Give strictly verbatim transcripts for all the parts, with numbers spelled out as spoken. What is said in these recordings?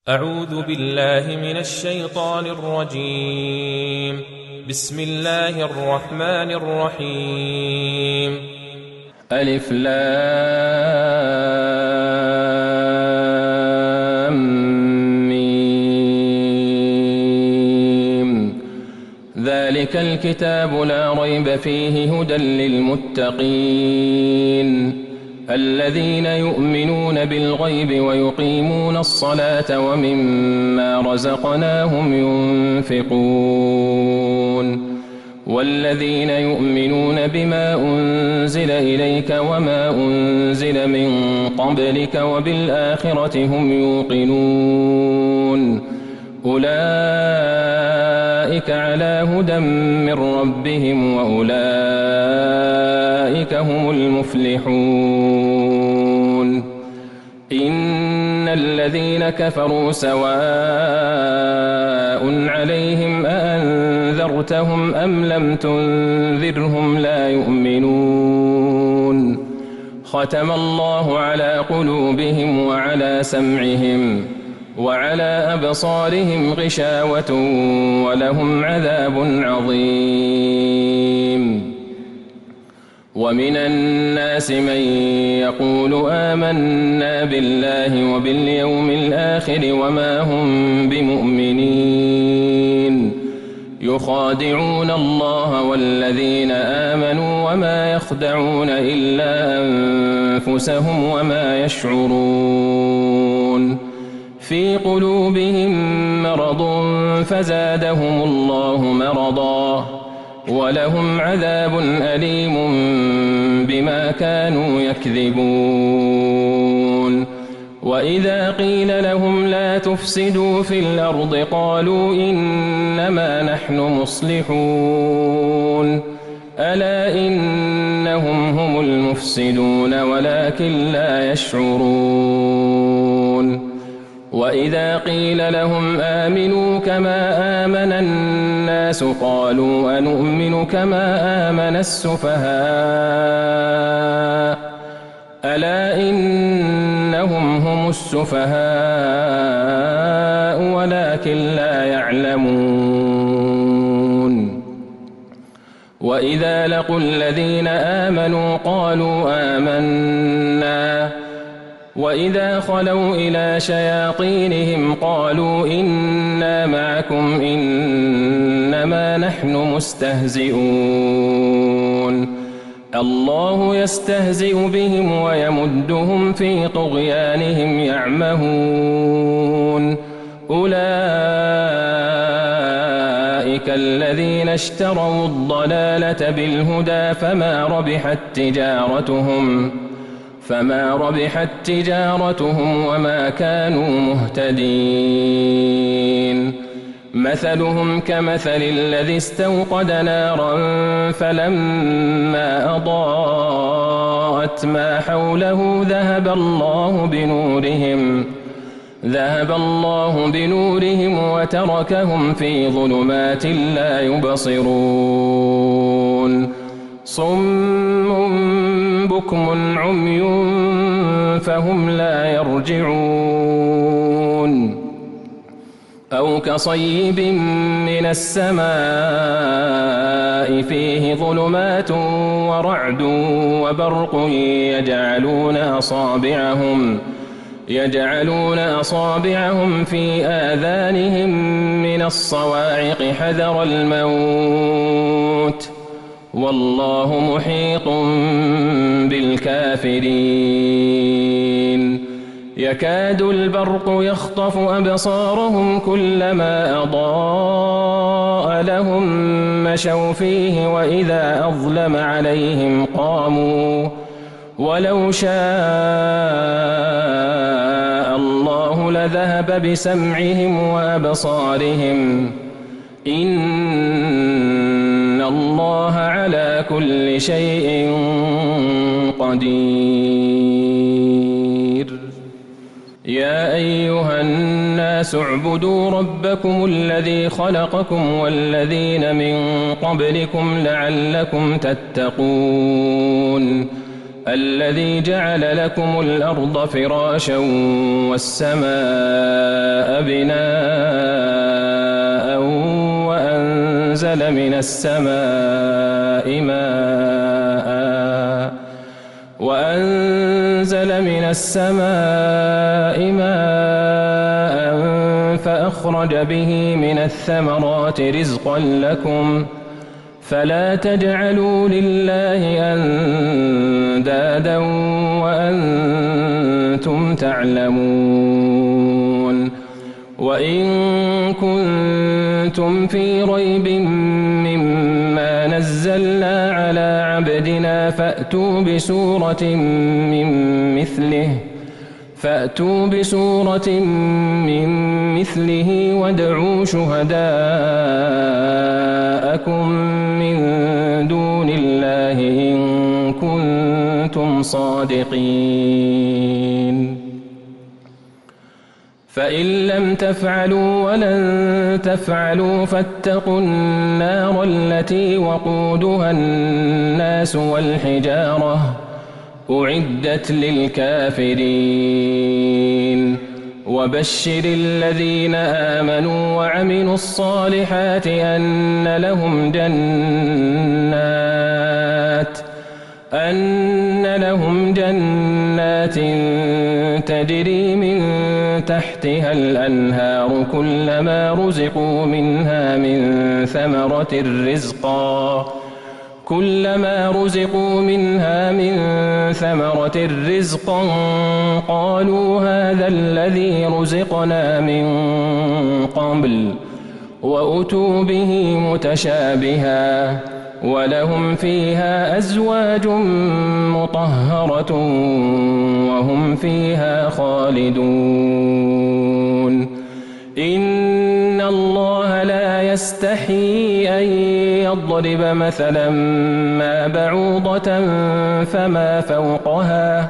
أعوذ بالله من الشيطان الرجيم. بسم الله الرحمن الرحيم. ألف لام ميم. ذلك الكتاب لا ريب فيه هدى للمتقين الذين يؤمنون بالغيب ويقيمون الصلاة ومما رزقناهم ينفقون والذين يؤمنون بما أنزل إليك وما أنزل من قبلك وبالآخرة هم يوقنون أولئك على هدى من ربهم وأولئك هم المفلحون. إن الذين كفروا سواء عليهم أأنذرتهم أم لم تنذرهم لا يؤمنون. ختم الله على قلوبهم وعلى سمعهم وعلى أبصارهم غشاوة ولهم عذاب عظيم. ومن الناس من يقول آمنا بالله وباليوم الآخر وما هم بمؤمنين يخادعون الله والذين آمنوا وما يخدعون إلا أنفسهم وما يشعرون. في قلوبهم مرض فزادهم الله مرضا ولهم عذاب أليم بما كانوا يكذبون. وإذا قيل لهم لا تفسدوا في الأرض قالوا إنما نحن مصلحون ألا إنهم هم المفسدون ولكن لا يشعرون. وإذا قيل لهم آمنوا كما آمن الناس قالوا أنؤمن كما آمن السفهاء ألا إنهم هم السفهاء ولكن لا يعلمون. وإذا لقوا الذين آمنوا قالوا آمنا وإذا خلوا إلى شياطينهم قالوا إنا معكم إنما نحن مستهزئون الله يستهزئ بهم ويمدهم في طغيانهم يعمهون. أولئك الذين اشتروا الضلالة بالهدى فما ربحت تجارتهم فما ربحت تجارتهم وما كانوا مهتدين. مثلهم كمثل الذي استوقد نارا فلما أضاءت ما حوله ذهب الله بنورهم ذهب الله بنورهم وتركهم في ظلمات لا يبصرون. صم بكم عمي فهم لا يرجعون. أو كصيب من السماء فيه ظلمات ورعد وبرق يجعلون أصابعهم يجعلون أصابعهم في آذانهم من الصواعق حذر الموت والله محيط بالكافرين. يكاد البرق يخطف أبصارهم كلما أضاء لهم مشوا فيه وإذا أظلم عليهم قاموا ولو شاء الله لذهب بسمعهم وأبصارهم إن الله على كل شيء قدير. يا أيها الناس اعبدوا ربكم الذي خلقكم والذين من قبلكم لعلكم تتقون. الذي جعل لكم الأرض فراشا والسماء بناء وأنزل من السماء ماء وأنزل من السماء ماء فأخرج به من الثمرات رزقا لكم فلا تجعلوا لله أندادا وأنتم تعلمون وإن كنتم في ريب مما نزلنا على عبدنا فأتوا بسورة من مثله فأتوا بسورة من مثله وادعوا شهداءكم من دون الله إن كنتم صادقين فإن لم تفعلوا ولن تفعلوا فاتقوا النار التي وقودها الناس والحجارة أعدت للكافرين وبشر الذين آمنوا وعملوا الصالحات أن لهم جنات أن لهم جنات تجري من تحتها الأنهار كلما رزقوا منها من ثمرة رزقا كلما رزقوا منها من ثمرة رزقا قالوا هذا الذي رزقنا من قبل وأتوا به متشابها ولهم فيها أزواج مطهرة وهم فيها خالدون إن الله لا يستحيي أن يضرب مثلا ما بعوضة فما فوقها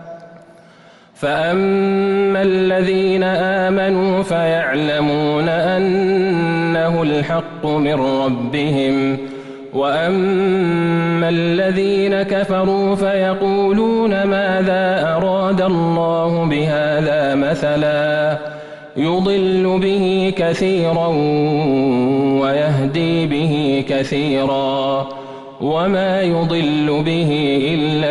فأما الذين آمنوا فيعلمون أنه الحق من ربهم وأما الذين كفروا فيقولون ماذا أراد الله بهذا مثلا يضل به كثيرا ويهدي به كثيرا وما يضل به إلا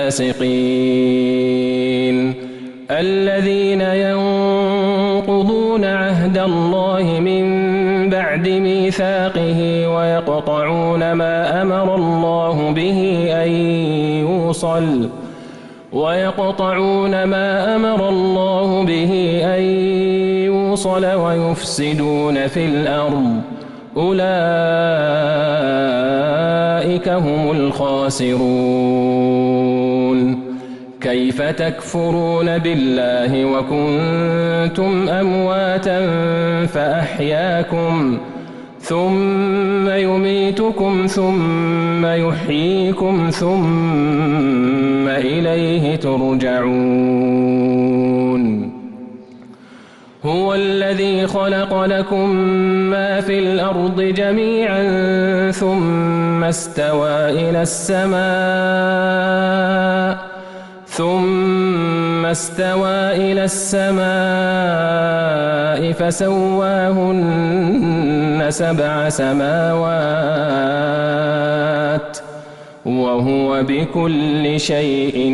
الفاسقين الذين ينقضون عهد الله من بعد ميثاقه ويقطعون ما أمر الله به أن يوصل ويقطعون ما أمر الله به أن يوصل ويفسدون في الأرض أولئك هم الخاسرون كيف تكفرون بالله وكنتم أمواتا فأحياكم ثم يميتكم ثم يحييكم ثم إليه ترجعون هو الذي خلق لكم ما في الأرض جميعا ثم استوى إلى السماء ثم استوى إلى السماء فسواهن سبع سماوات وهو بكل شيء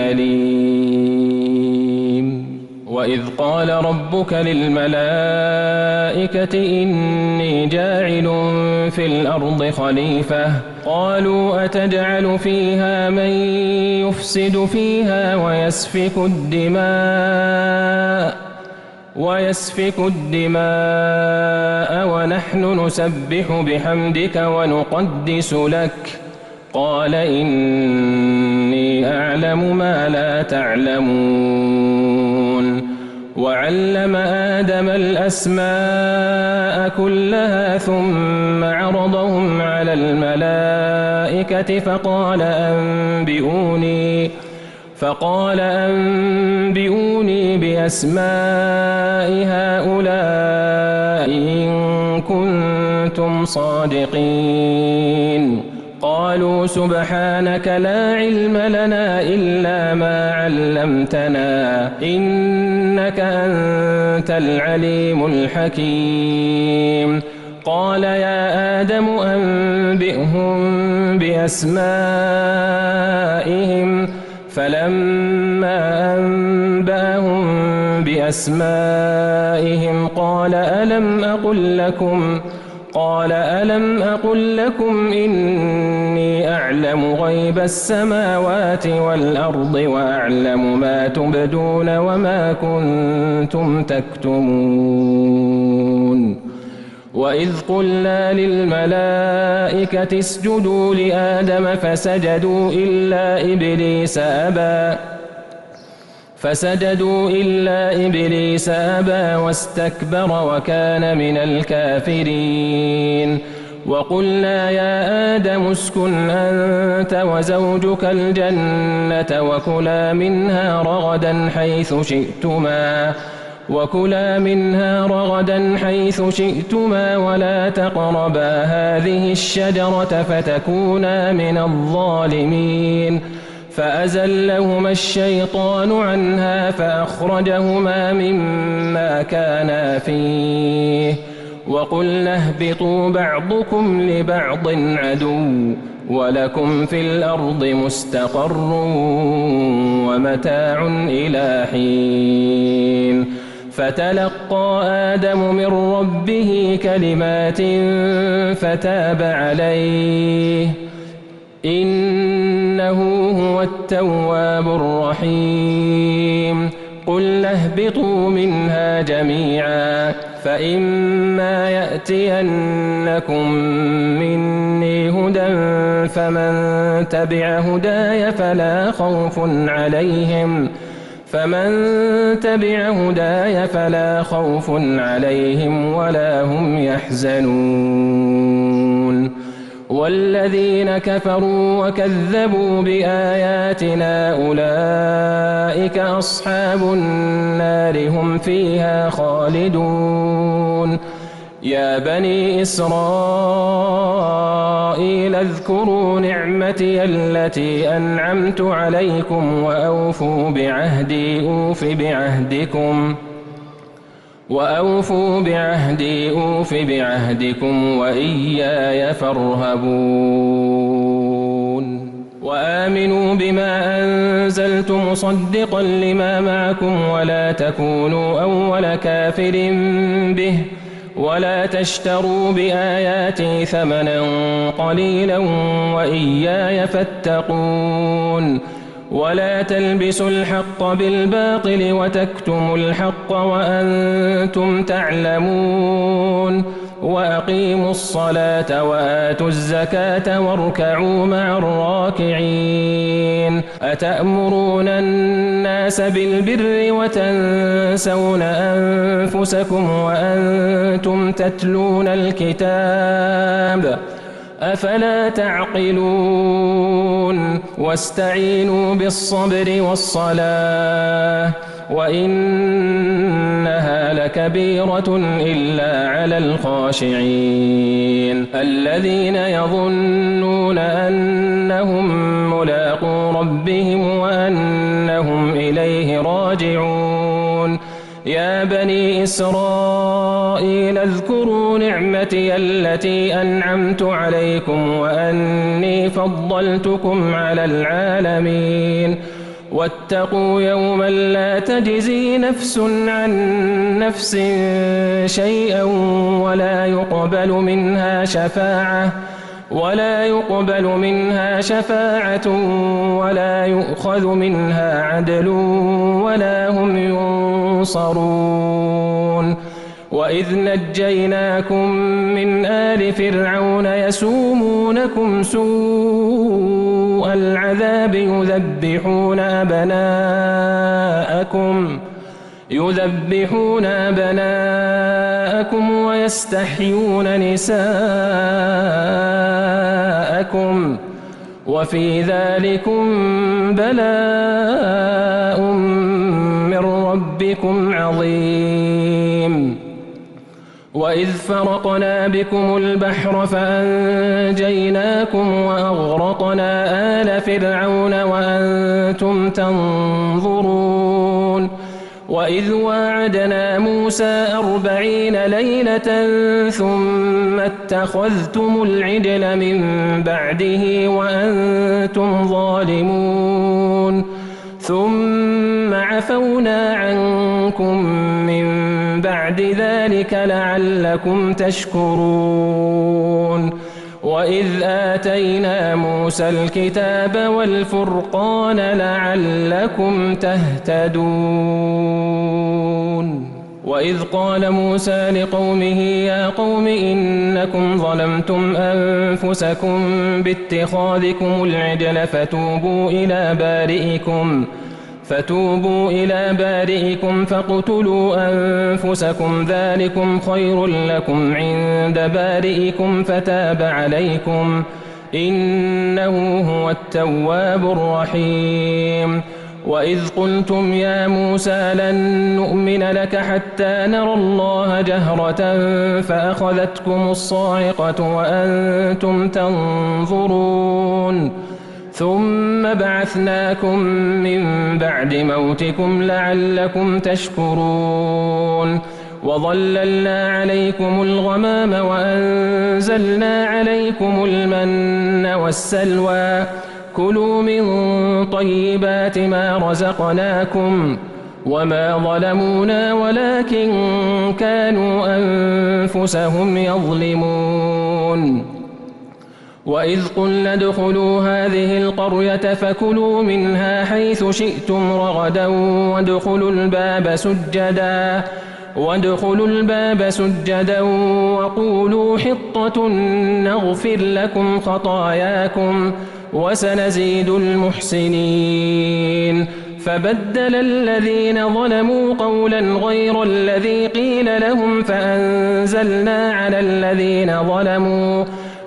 عليم وإذ قال ربك للملائكة إني جاعل في الأرض خليفة قالوا أتجعل فيها من يفسد فيها ويسفك الدماء ويسفك الدماء ونحن نسبح بحمدك ونقدس لك قال إني أعلم ما لا تعلمون وعلم آدم الأسماء كلها ثم عرضهم على الملائكة فقال أنبئوني فقال أنبئوني بأسماء هؤلاء إن كنتم صادقين قالوا سبحانك لا علم لنا إلا ما علمتنا إنك أنت العليم الحكيم قال يا آدم أنبئهم بأسمائهم فلما أنبأهم بأسمائهم قال ألم أقل لكم قال ألم أقل لكم إني أعلم غيب السماوات والأرض وأعلم ما تبدون وما كنتم تكتمون وإذ قلنا للملائكة اسجدوا لآدم فسجدوا إلا إبليس أبى فسجدوا إلا إبليس أبى واستكبر وكان من الكافرين وقلنا يا آدم اسكن أنت وزوجك الجنة وكلا منها رغدا حيث شئتما وكلا منها رغدا حيث شئتما ولا تقربا هذه الشجرة فتكونا من الظالمين فأزلهما الشيطان عنها فأخرجهما مما كانا فيه وقلنا اهبطوا بعضكم لبعض عدو ولكم في الأرض مستقر ومتاع إلى حين فتلقى آدم من ربه كلمات فتاب عليه إنه هو التواب الرحيم قلنا اهبطوا منها جميعا فإما يأتينكم مني هدى فمن تبع هداي فلا خوف عليهم فمن تبع هداي فلا خوف عليهم ولا هم يحزنون والذين كفروا وكذبوا بآياتنا أولئك أصحاب النار هم فيها خالدون يا بني إسرائيل اذكروا نعمتي التي أنعمت عليكم وأوفوا بعهدي أوف بعهدكم وأوفوا بعهدي أوف بعهدكم وإياي فارهبون وآمنوا بما أنزلت مصدقا لما معكم ولا تكونوا أول كافر به ولا تشتروا بآياتي ثمنا قليلا وإياي فاتقون ولا تلبسوا الحق بالباطل وتكتموا الحق وأنتم تعلمون وأقيموا الصلاة وآتوا الزكاة واركعوا مع الراكعين أتأمرون الناس بالبر وتنسون أنفسكم وأنتم تتلون الكتاب أفلا تعقلون واستعينوا بالصبر والصلاة وإنها لكبيرة إلا على الخاشعين الذين يظنون أنهم ملاقو ربهم وأنهم إليه راجعون يا بني إسرائيل اذكروا نعمتي التي أنعمت عليكم وأني فضلتكم على العالمين واتقوا يوما لا تجزي نفس عن نفس شيئا ولا يقبل منها شفاعة ولا يقبل منها شفاعة ولا يؤخذ منها عدل ولا هم ينصرون وإذ نجيناكم من آل فرعون يسومونكم سوء العذاب يذبحون أبناءكم يذبحون أبناءكم ويستحيون نساءكم وفي ذلكم بلاء من ربكم عظيم وإذ فرقنا بكم البحر فأنجيناكم وأغرقنا آل فرعون وأنتم تنظرون وإذ واعدنا موسى أربعين ليلة ثم اتخذتم العجل من بعده وأنتم ظالمون ثم عفونا عنكم من بعد ذلك لعلكم تشكرون وإذ آتينا موسى الكتاب والفرقان لعلكم تهتدون وإذ قال موسى لقومه يا قوم إنكم ظلمتم أنفسكم باتخاذكم العجل فتوبوا إلى بارئكم فتوبوا إلى بارئكم فاقتلوا أنفسكم ذلكم خير لكم عند بارئكم فتاب عليكم إنه هو التواب الرحيم وإذ قلتم يا موسى لن نؤمن لك حتى نرى الله جهرة فأخذتكم الصاعقة وأنتم تنظرون ثم بعثناكم من بعد موتكم لعلكم تشكرون وظللنا عليكم الغمام وأنزلنا عليكم المن والسلوى كلوا من طيبات ما رزقناكم وما ظلمونا ولكن كانوا أنفسهم يظلمون وإذ قلنا ادخلوا هذه القرية فكلوا منها حيث شئتم رغدا وادخلوا الباب سجدا وادخلوا الباب سجدا وقولوا حطة نغفر لكم خطاياكم وسنزيد المحسنين فبدل الذين ظلموا قولا غير الذي قيل لهم فأنزلنا على الذين ظلموا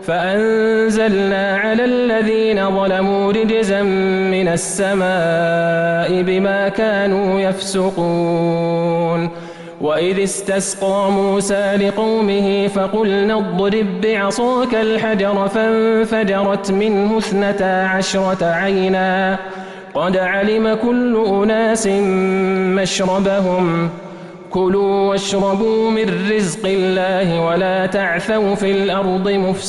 فأنزلنا على الذين ظلموا رجزا من السماء بما كانوا يفسقون وإذ استسقى موسى لقومه فقلنا اضرب بعصاك الحجر فانفجرت منه اثنتا عشرة عينا قد علم كل أناس مشربهم كلوا واشربوا من رزق الله ولا تعثوا في الأرض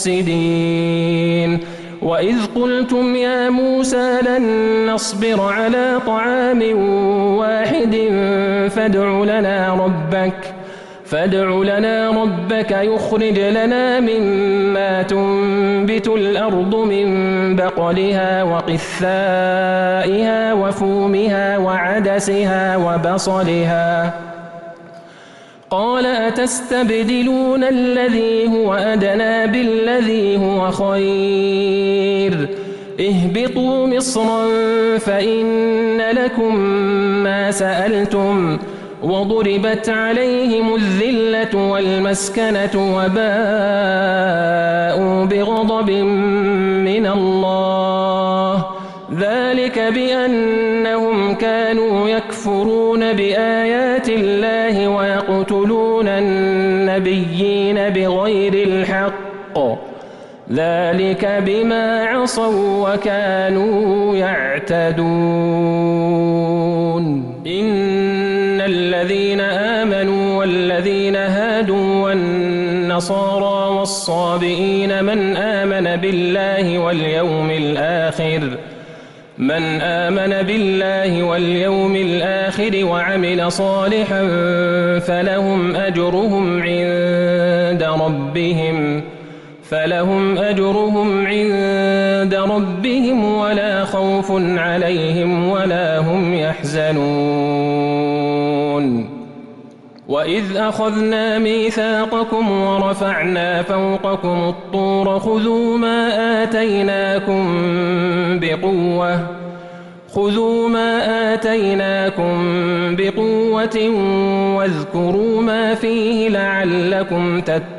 مفسدين وإذ قلتم يا موسى لن نصبر على طعام واحد فادع لنا ربك فادع لنا ربك يخرج لنا مما تنبت الأرض من بقلها وقثائها وفومها وعدسها وبصلها قال أتستبدلون الذي هو أدنى بالذي هو خير اهبطوا مصرا فإن لكم ما سألتم وضربت عليهم الذلة والمسكنة وباءوا بغضب من الله ذلك بأنهم كانوا يكفرون بآيات الله ويقتلون النبيين بغير الحق ذلك بما عصوا وكانوا يعتدون إن الذين آمنوا والذين هادوا والنصارى والصابئين من آمن بالله واليوم الآخر من آمن بالله واليوم الآخر وعمل صالحا فلهم أجرهم عند ربهم فلهم أجرهم عند ربهم ولا خوف عليهم ولا هم يحزنون وإذ أخذنا ميثاقكم ورفعنا فوقكم الطور خذوا ما آتيناكم بقوة خذوا ما آتيناكم بقوة واذكروا ما فيه لعلكم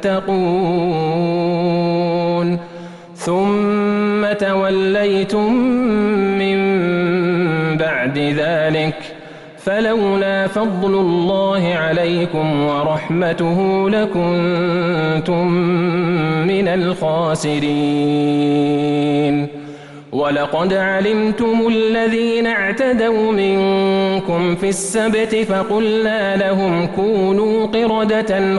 تتقون ثم توليتم من بعد ذلك فلولا فضل الله عليكم ورحمته لكنتم من الخاسرين. ولقد علمتم الذين اعتدوا منكم في السبت فقلنا لهم كونوا قردة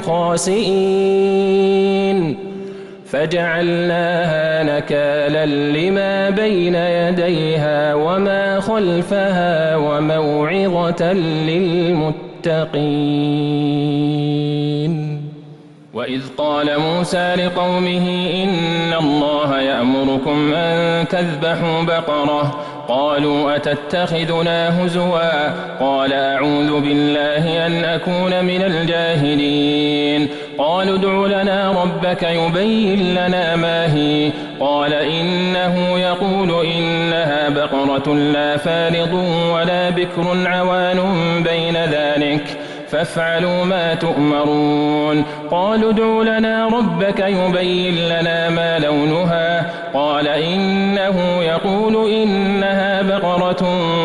خاسئين فجعلناها نكالا لما بين يديها وما خلفها وموعظة للمتقين. وإذ قال موسى لقومه إن الله يأمركم أن تذبحوا بقرة قالوا أتتخذنا هزوا قال أعوذ بالله أن أكون من الجاهلين. قالوا ادع لنا ربك يبين لنا ما هي قال إنه يقول إنها بقرة لا فارض ولا بكر عوان بين ذلك فافعلوا ما تؤمرون. قالوا ادع لنا ربك يبين لنا ما لونها قال إنه يقول إنها بقرة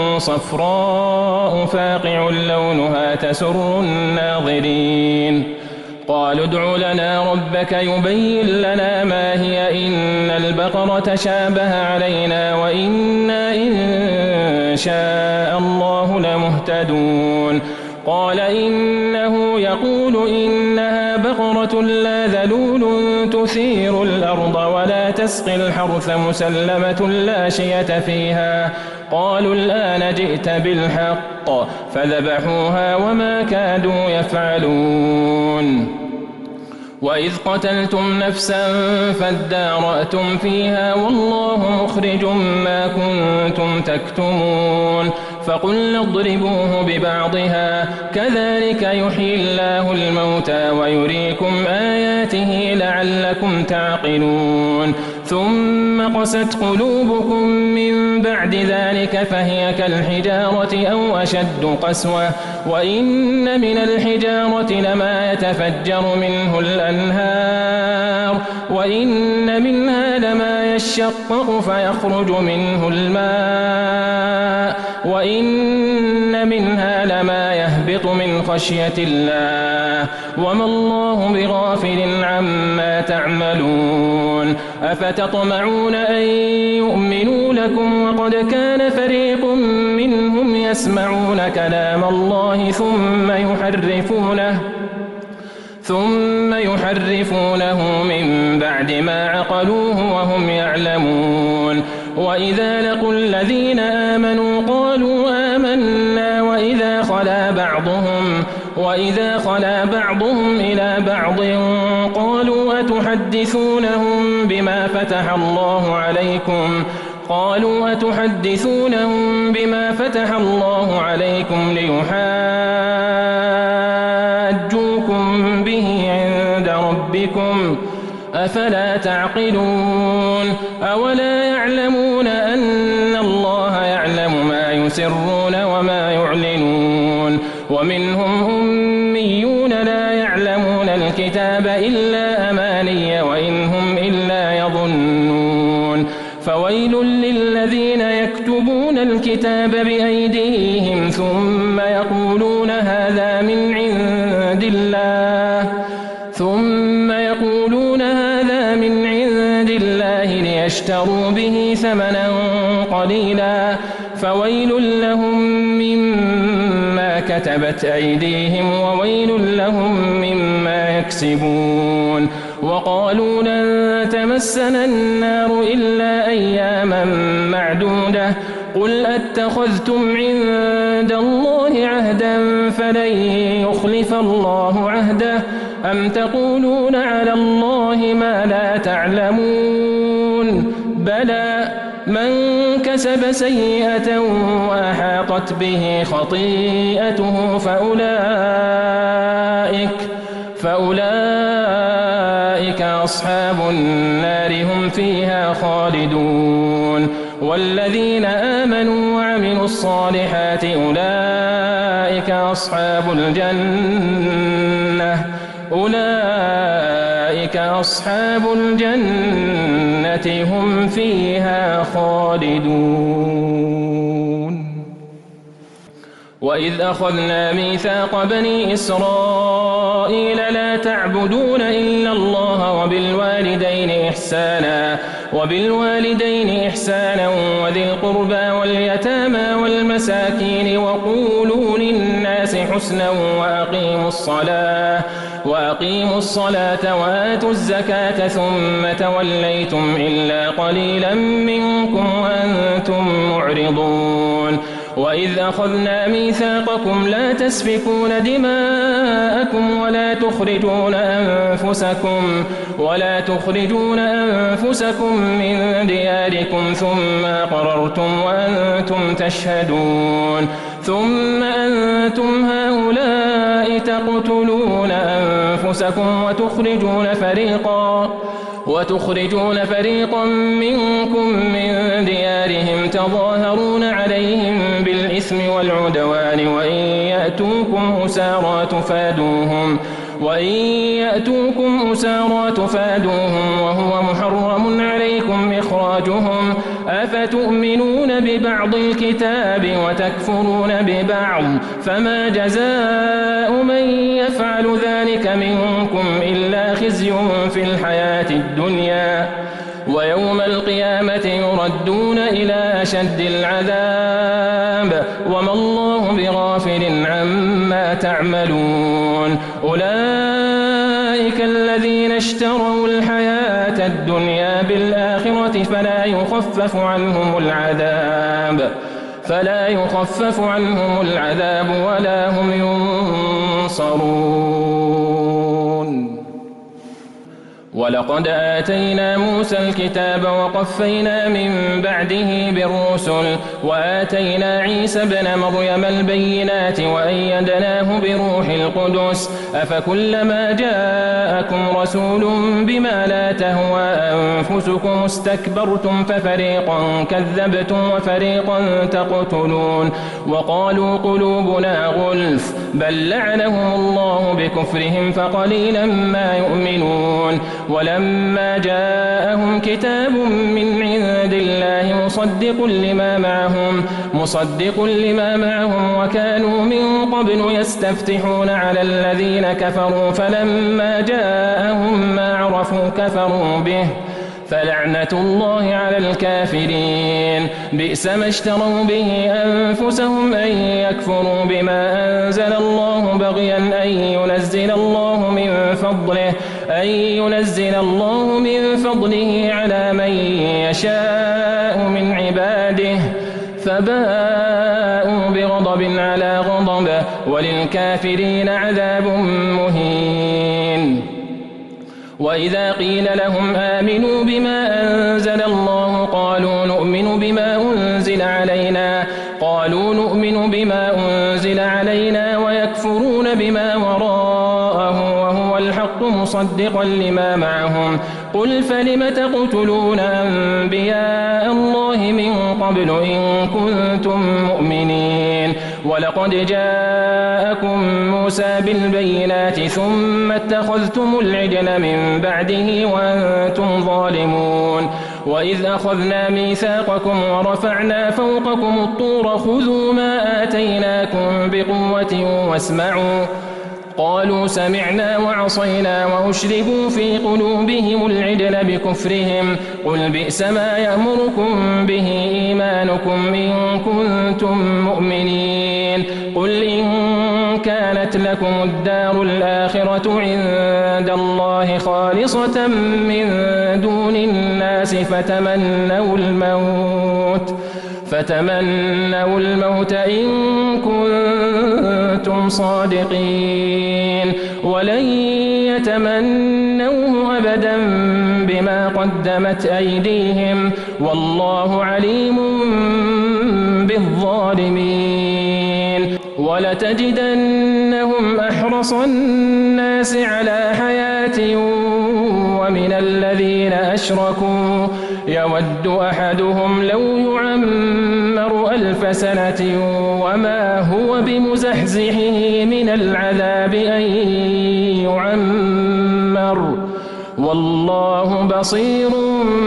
صفراء فاقع لونها تسر الناظرين. قالوا ادع لنا ربك يبين لنا ما هي إن البقرة شابه علينا وإنا إن شاء الله لمهتدون. قال إنه يقول إنها بقرة لا ذلول تثير الأرض ولا تسقي الحرث مسلمة لا شية فيها. قالوا الآن جئت بالحق فذبحوها وما كادوا يفعلون. وإذ قتلتم نفسا فادارأتم فيها والله مخرج ما كنتم تكتمون. فقلنا اضربوه ببعضها كذلك يحيي الله الموتى ويريكم آياته لعلكم تعقلون. ثم قست قلوبكم من بعد ذلك فهي كالحجارة أو أشد قسوة وإن من الحجارة لما يتفجر منه الأنهار وإن منها لما يشقق فيخرج منه الماء وإن منها لما يهبط من خشية الله وما الله بغافل عما تعملون. أفتطمعون أن يؤمنوا لكم وقد كان فريق منهم يسمعون كلام الله ثم يحرفونه ثم يحرفونه من بعد ما عقلوه وهم يعلمون. وإذا لقوا الذين آمنوا قالوا آمنا وإذا خلا بعضهم وإذا خلا بعضهم إلى بعض قالوا أتحدثونهم بما فتح الله عليكم قالوا أتحدثونهم بما فتح الله عليكم ليحاجوكم به عند ربكم أفلا تعقلون. أولا يعلمون أن الله يعلم ما يسرون وما يعلنون. ومنهم أميون لا يعلمون الكتاب إلا أماني وإن هم إلا يظنون. فويل للذين يكتبون الكتاب بأيديهم ثم يقولون هذا من عند الله ثم يقولون هذا من عند الله ليشتروا به ثمنا قليلا فويل لهم مما كتبت أيديهم وويل لهم مما يكسبون. وقالوا لن تمسنا النار إلا أياما معدودة قل أتخذتم عند الله عهدا فلن يخلف الله عهده أم تقولون على الله ما لا تعلمون. بلى من كسب سيئة وأحاطت به خطيئته فأولئك فأولئك أصحاب النار هم فيها خالدون. والذين آمنوا وعملوا الصالحات أولئك أصحاب الجنة أولئك أصحاب الجنة هم فيها خالدون. وإذ أخذنا ميثاق بني إسرائيل لا تعبدون إلا الله وبالوالدين إحسانا وبالوالدين إحسانا وذي القربى واليتامى والمساكين وقولوا للناس حسنا وأقيموا الصلاة وأقيموا الصلاة وآتوا الزكاة ثم توليتم إلا قليلا منكم وأنتم معرضون وإذ أخذنا ميثاقكم لا تسفكون دماءكم ولا تخرجون أنفسكم ولا تخرجون أنفسكم من دياركم ثم أقررتم وأنتم تشهدون ثم أنتم هؤلاء تقتلون أنفسكم وتخرجون فريقا وتخرجون فريقا منكم من ديارهم تظاهرون عليهم بالإثم والعدوان وإن يأتوكم أسارى تفادوهم وإن يأتوكم أسارى تفادوهم وهو محرم عليكم إخراجهم أفتؤمنون ببعض الكتاب وتكفرون ببعض فما جزاء من يفعل ذلك منكم إلا خزي في الحياة الدنيا ويوم القيامة يردون إلى أشد العذاب وما الله بغافل عما تعملون أولئك الذين اشتروا الحياة الدنيا بالآخرة فلا يخفف عنهم العذاب فلا يخفف عنهم العذاب ولا هم ينصرون ولقد آتينا موسى الكتاب وقفينا من بعده بالرسل وآتينا عيسى ابن مريم البينات وأيدناه بروح القدس أفكلما جاءكم رسول بما لا تهوى أنفسكم استكبرتم ففريقا كذبتم وفريقا تقتلون وقالوا قلوبنا غلف بل لعنهم الله بكفرهم فقليلا ما يؤمنون ولما جاءهم كتاب من عند الله مصدق لما معهم مصدق لما معهم وكانوا من قبل يستفتحون على الذين كفروا فلما جاءهم ما عرفوا كفروا به فلعنة الله على الكافرين بئس ما اشتروا به أنفسهم أن يكفروا بما أنزل الله بغيا أن ينزل الله من فضله أن ينزل الله من فضله على من يشاء من عباده فباءوا بغضب على غضب وللكافرين عذاب مهين وإذا قيل لهم آمنوا بما أنزل الله قالوا نؤمن بما أنزل علينا قالوا نؤمن بما أنزل علينا ويكفرون بما وراءه وهو الحق مصدقا لما معهم قل فلم تقتلون أنبياء الله من قبل إن كنتم مؤمنين ولقد جاءكم موسى بالبينات ثم اتخذتم العجل من بعده وأنتم ظالمون وإذ أخذنا ميثاقكم ورفعنا فوقكم الطور خذوا ما آتيناكم بقوة واسمعوا قالوا سمعنا وعصينا وأشربوا في قلوبهم العجل بكفرهم قل بئس ما يأمركم به إيمانكم إن كنتم مؤمنين قل إن كانت لكم الدار الآخرة عند الله خالصة من دون الناس فتمنوا الموت فتمنوا الموت إن كنتم صادقين ولن يتمنوه أبدا بما قدمت أيديهم والله عليم بالظالمين ولتجدنهم أحرص الناس على حياة ومن الذين أشركوا يود أحدهم لو يعمر ألف سنة وما هو بمزحزحه من العذاب أن يعمر والله بصير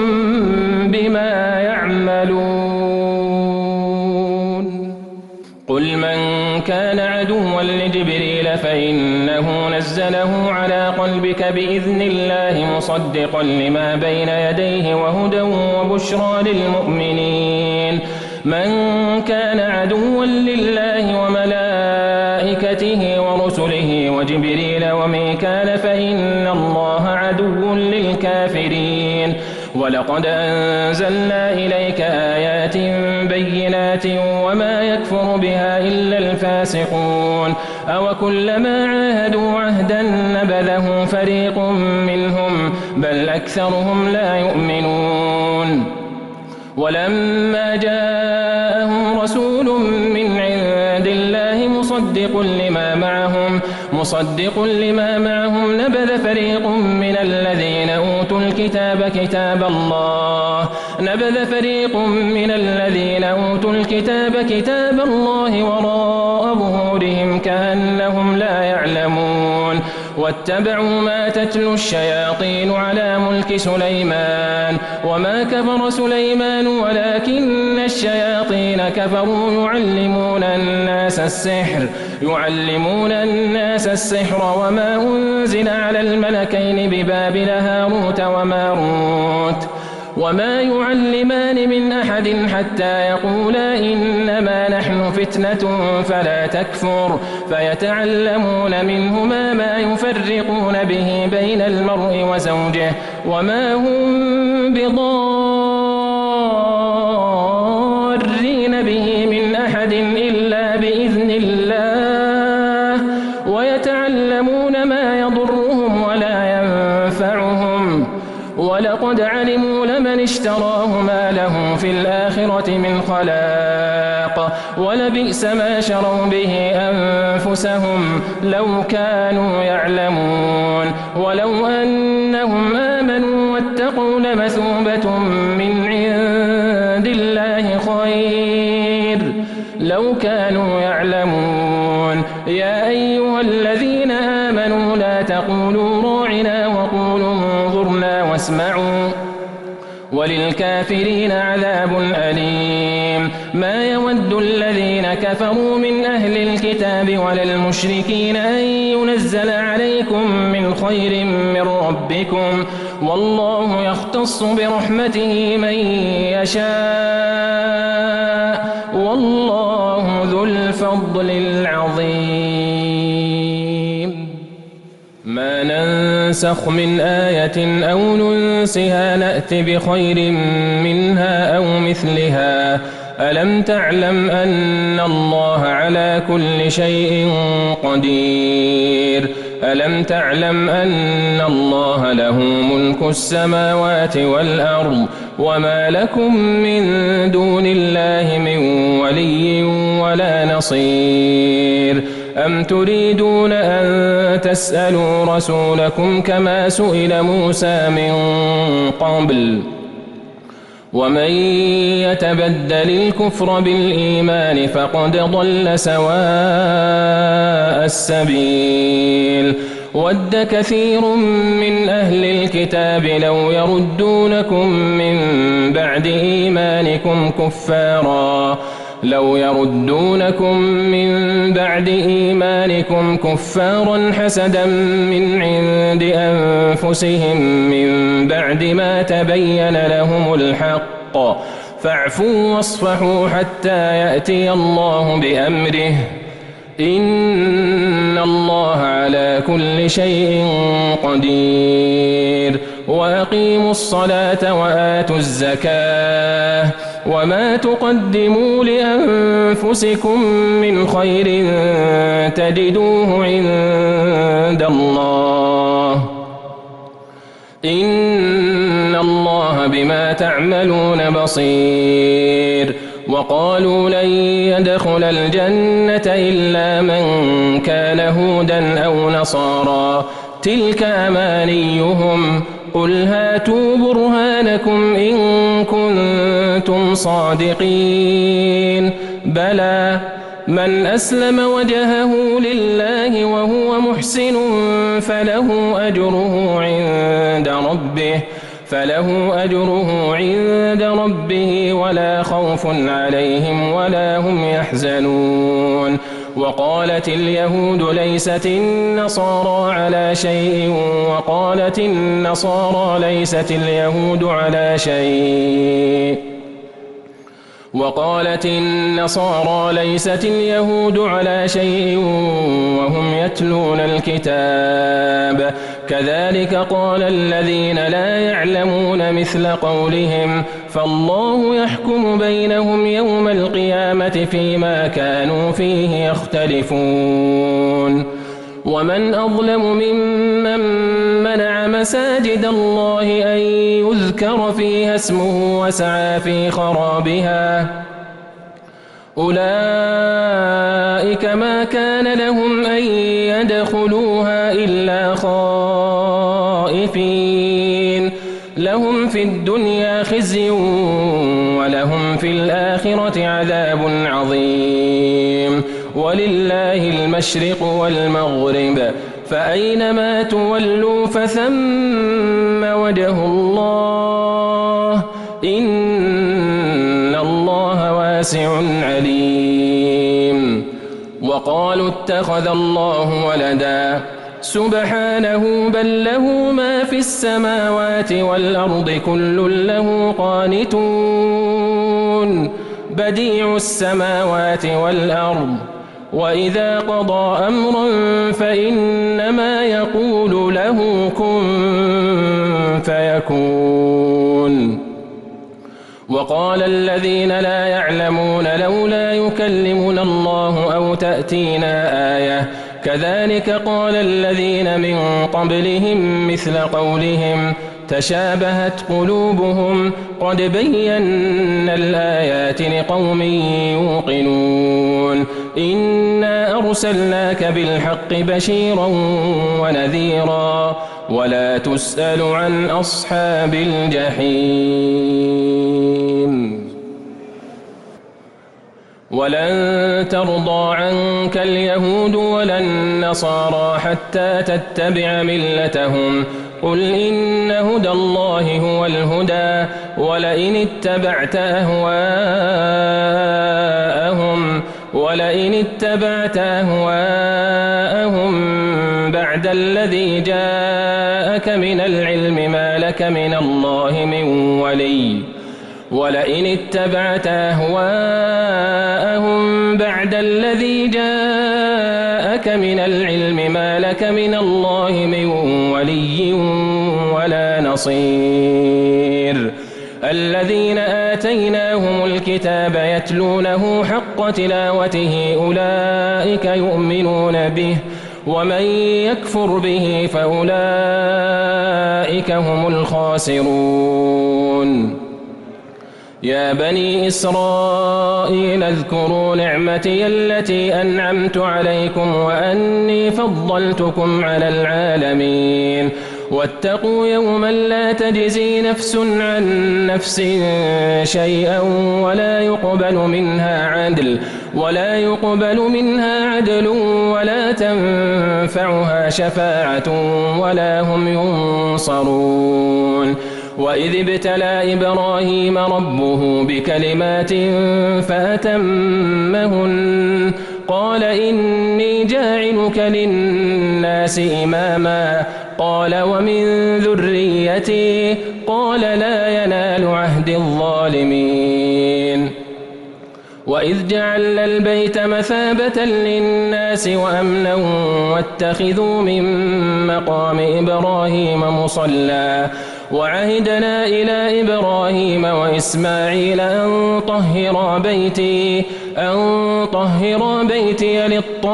بما يعملون قل من كان عدوا لجبريل فإنه نزله على قلبك بإذن الله مصدقا لما بين يديه وهدى وبشرى للمؤمنين من كان عدوا لله وملائكته ورسله وجبريل وميكال فإن الله عدو للكافرين ولقد أنزلنا إليك آيات بينات وما يكفر بها إلا الفاسقون أو كلما عاهدوا عهدا نبذه فريق منهم بل أكثرهم لا يؤمنون ولما جاءهم رسول من عند الله مصدق لما معهم مصدق لما معهم نبذ فريق من الذين أوتوا الكتاب كتاب الله نبذ فريق من الذين أوتوا الكتاب كتاب الله وراء ظهورهم كأنهم لا يعلمون واتبعوا ما تتلو الشياطين على ملك سليمان وما كفر سليمان ولكن الشياطين كفروا يعلمون الناس السحر يعلمون الناس السحر وما أنزل على الملكين ببابل هاروت وماروت وما يعلمان من أحد حتى يقولا إنما نحن فتنة فلا تكفر فيتعلمون منهما ما يفرقون به بين المرء وزوجه وما هم بضارين به من أحد إلا بإذن الله ويتعلمون ما يضرهم ولا ينفعهم ولقد علموا لمن اشتراه ما له في الآخرة من خلاق ولبئس ما شروا به أنفسهم لو كانوا يعلمون ولو أنهم آمنوا واتقوا لمثوبة من عند الله خير لو كانوا يعلمون يا أيها الذين آمنوا لا تقولوا راعنا وقولوا انظرنا واسمعوا وللكافرين عذاب أليم ما يود الذين كفروا من أهل الكتاب ولا المشركين أن ينزل عليكم من خير من ربكم والله يختص برحمته من يشاء والله ذو الفضل العظيم ما ننسخ من آية أو ننسها نأت بخير منها أو مثلها ألم تعلم أن الله على كل شيء قدير ألم تعلم أن الله له ملك السماوات والأرض وما لكم من دون الله من ولي ولا نصير أم تريدون أن تسألوا رسولكم كما سئل موسى من قبل ومن يتبدل الكفر بالإيمان فقد ضل سواء السبيل ود كثير من أهل الكتاب لو يردونكم من بعد إيمانكم كفارا لو يردونكم من بعد إيمانكم كفارا حسدا من عند أنفسهم من بعد ما تبين لهم الحق فاعفوا واصفحوا حتى يأتي الله بأمره إن الله على كل شيء قدير وأقيموا الصلاة وآتوا الزكاة وما تقدموا لأنفسكم من خير تجدوه عند الله إن الله بما تعملون بصير وقالوا لن يدخل الجنة إلا من كان هودا أو نصارى تلك أمانيهم قل هاتوا برهانكم إن كنتم صادقين بلى من أسلم وجهه لله وهو محسن فله أجره عند ربه فله أجره عند ربه ولا خوف عليهم ولا هم يحزنون. وقالت اليهود ليست النصارى على شيء وقالت النصارى ليست اليهود على شيء وقالت النصارى ليست اليهود على شيء وهم يتلون الكتاب كذلك قال الذين لا يعلمون مثل قولهم فالله يحكم بينهم يوم القيامة فيما كانوا فيه يختلفون. ومن أظلم ممن منع مساجد الله أن يذكر فيها اسمه وسعى في خرابها أولئك ما كان لهم أن يدخلوها إلا خائفين لهم في الدنيا خزي ولهم في الآخرة عذاب عظيم. ولله المشرق والمغرب فأينما تولوا فثم وجه الله إن الله واسع عليم. وقالوا اتخذ الله ولدا سبحانه بل له ما في السماوات والأرض كل له قانتون بديع السماوات والأرض وإذا قضى أمرا فإنما يقول له كن فيكون. وقال الذين لا يعلمون لولا يكلمنا الله أو تأتينا آية كذلك قال الذين من قبلهم مثل قولهم تشابهت قلوبهم قد بينا الآيات لقوم يوقنون. إنا أرسلناك بالحق بشيرا ونذيرا ولا تسأل عن أصحاب الجحيم. ولن ترضى عنك اليهود ولا النصارى حتى تتبع ملتهم قل إن هدى الله هو الهدى ولئن اتبعت أهواءهم ولئن اتبعت أهواءهم بعد الذي جاءك من العلم ما لك من الله من ولي ولئن اتبعت أهواءهم بعد الذي جاءك من العلم ما لك من الله من ولي ولا نصير. الذين آتيناهم الكتاب يتلونه حق تلاوته أولئك يؤمنون به ومن يكفر به فأولئك هم الخاسرون. يا بني إسرائيل اذكروا نعمتي التي أنعمت عليكم وأني فضلتكم على العالمين واتقوا يوما لا تجزي نفس عن نفس شيئا ولا يقبل منها عدل ولا يقبل منها عدل ولا تنفعها شفاعة ولا هم ينصرون. وإذ ابتلى إبراهيم ربه بكلمات فأتمهن قال إني جاعلك للناس إماما قال ومن ذريتي قال لا ينال عهد الظالمين. وإذ جعلنا البيت مثابة للناس وأمنا واتخذوا من مقام إبراهيم مصلى وعهدنا إلى إبراهيم وإسماعيل أن طهرا بيتي أن طهرا بيتي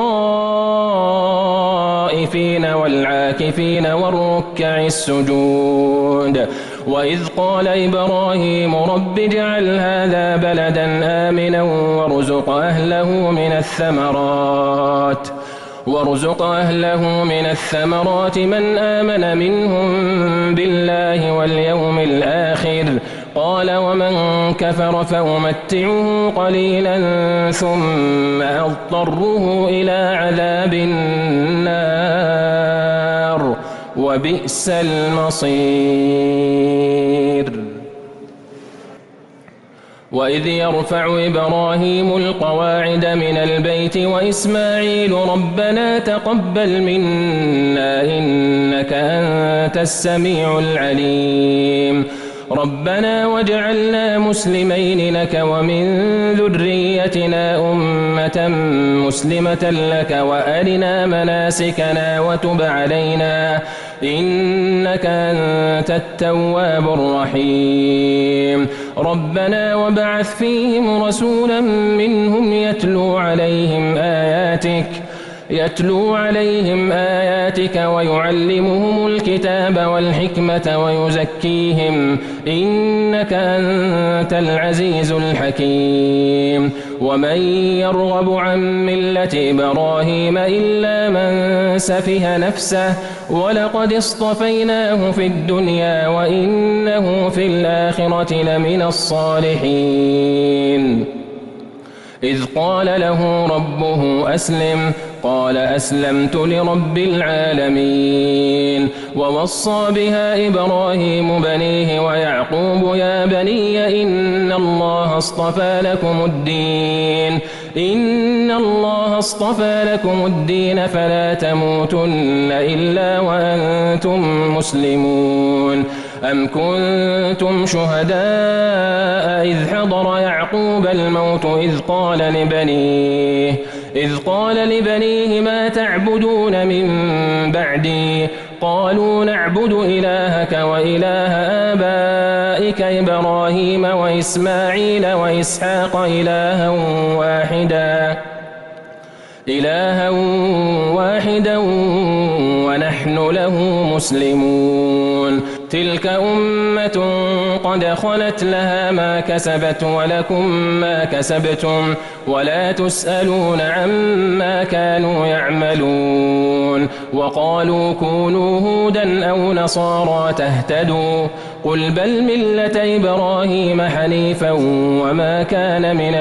للطائفين والعاكفين والركع السجود. وإذ قال إبراهيم رب اجعل هذا بلدا آمنا وارزق أهله من الثمرات وارزق أهله من الثمرات من آمن منهم بالله واليوم الآخر قال ومن كفر فأمتعه قليلا ثم أضطره إلى عذاب النار وبئس المصير. وإذ يرفع إبراهيم القواعد من البيت وإسماعيل ربنا تقبل منا إنك أنت السميع العليم ربنا واجعلنا مسلمين لك ومن ذريتنا أمة مسلمة لك وأرنا مناسكنا وتب علينا إنك أنت التواب الرحيم ربنا وابعث فيهم رسولا منهم يتلو عليهم آياتك يتلو عليهم آياتك ويعلمهم الكتاب والحكمة ويزكيهم إنك أنت العزيز الحكيم ومن يرغب عن ملة إبراهيم إلا من سفه نفسه ولقد اصطفيناه في الدنيا وإنه في الآخرة لمن الصالحين إذ قال له ربه أسلم قال أسلمت لرب العالمين ووصى بها إبراهيم بنيه ويعقوب يا بني إن الله اصطفى لكم الدين إن الله اصطفى لكم الدين فلا تموتن إلا وأنتم مسلمون أم كنتم شهداء إذ حضر يعقوب الموت إذ قال لبنيه إذ قال لبنيه ما تعبدون من بعدي قالوا نعبد إلهك وإله آبائك إبراهيم وإسماعيل وإسحاق إلها واحدا إلها واحدا ونحن له مسلمون تلك أمة قد خلت لها ما كسبت ولكم ما كسبتم ولا تسألون عما كانوا يعملون وقالوا كونوا هودا أو نصارى تهتدوا قل بل ملة إبراهيم حنيفا وما كان من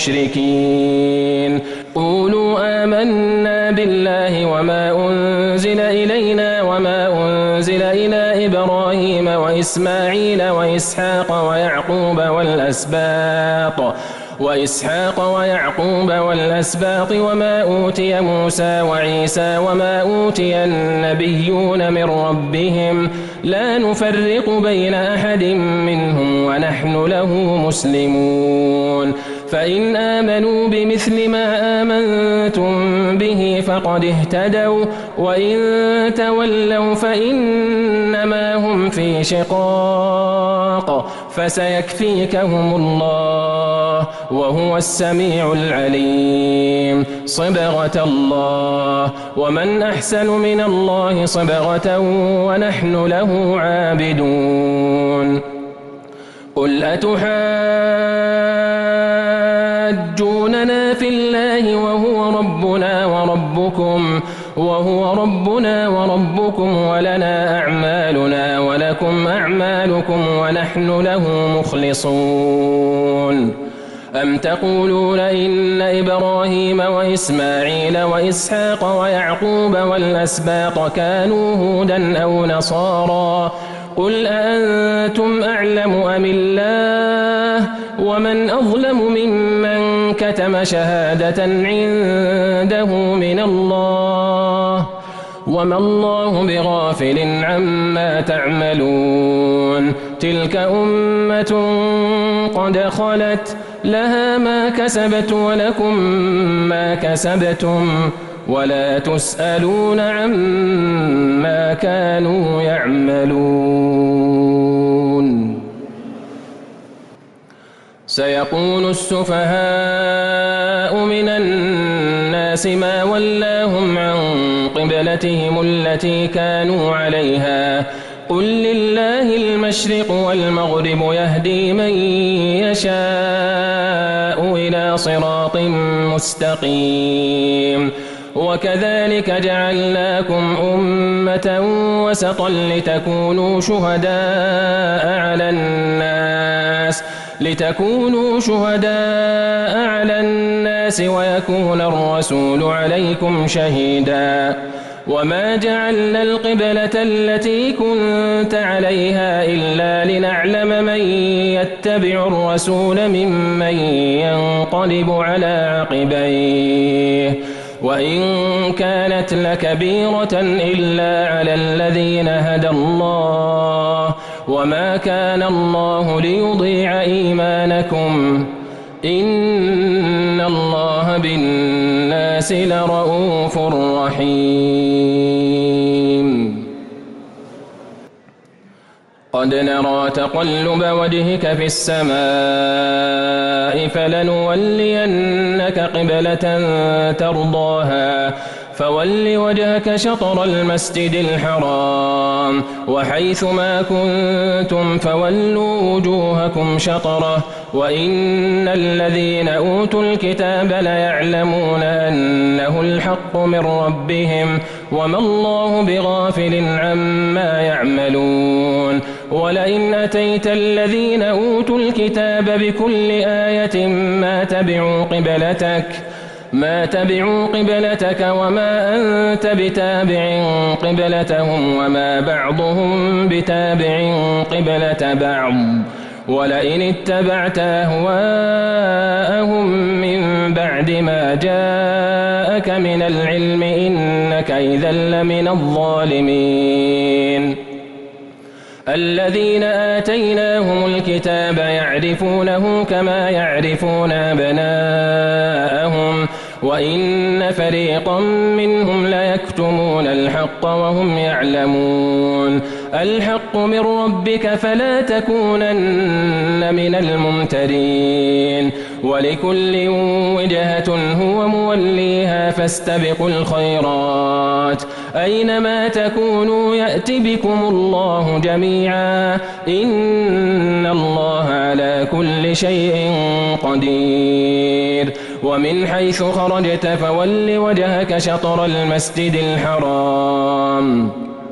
المشركين قولوا آمنا بالله وما أنزل إلينا وما أنزل إلى إبراهيم وإسماعيل وإسحاق ويعقوب والأسباط وإسحاق ويعقوب والأسباط وما أوتي موسى وعيسى وما أوتي النبيون من ربهم لا نفرق بين أحد منهم ونحن له مسلمون فإن آمنوا بمثل ما آمنتم به فقد اهتدوا وإن تولوا فإنما هم في شقاق فسيكفيكهم الله وهو السميع العليم صبغة الله ومن أحسن من الله صبغة ونحن له عابدون قل أتحاجوننا في الله وهو ربنا وربكم وهو ربنا وربكم ولنا أعمالنا ولكم أعمالكم ونحن له مخلصون أم تقولون إن إبراهيم وإسماعيل وإسحاق ويعقوب والأسباط كانوا هودا أو نصارى قل أأنتم أعلم أم الله ومن أظلم ممن كتم شهادة عنده من الله وما الله بغافل عما تعملون تلك أمة قد خلت لها ما كسبت ولكم ما كسبتم ولا تسألون عما كانوا يعملون سيقول السفهاء من الناس ما ولاهم عن قبلتهم التي كانوا عليها قل لله المشرق والمغرب يهدي من يشاء إلى صراط مستقيم وكذلك جعلناكم أمة وسطا لتكونوا شهداء على الناس لتكونوا شهداء على الناس ويكون الرسول عليكم شهيدا وما جعلنا القبلة التي كنت عليها إلا لنعلم من يتبع الرسول ممن ينقلب على عقبيه وإن كانت لكبيرة إلا على الذين هدى الله وما كان الله ليضيع إيمانكم إن الله بالناس لرؤوف رحيم. قد نرى تقلب وجهك في السماء فلنولينك قبلة ترضاها فول وجهك شطر المسجد الحرام وحيث ما كنتم فولوا وجوهكم شطره وإن الذين أوتوا الكتاب ليعلمون أنه الحق من ربهم وما الله بغافل عما يعملون. ولئن أتيت الذين أوتوا الكتاب بكل آية ما تبعوا قبلتك ما تبعوا قبلتك وما أنت بتابع قبلتهم وما بعضهم بتابع قبلة بعض ولئن اتبعت أهواءهم من بعد ما جاءك من العلم إنك إذا لمن الظالمين. الذين آتيناهم الكتاب يعرفونه كما يعرفون أبناءهم وإن فريقا منهم ليكتمون الحق وهم يعلمون. الحق من ربك فلا تكونن من الممترين ولكل وجهة هو موليها فاستبقوا الخيرات أينما تكونوا يأت بكم الله جميعا إن الله على كل شيء قدير. ومن حيث خرجت فول وجهك شطر المسجد الحرام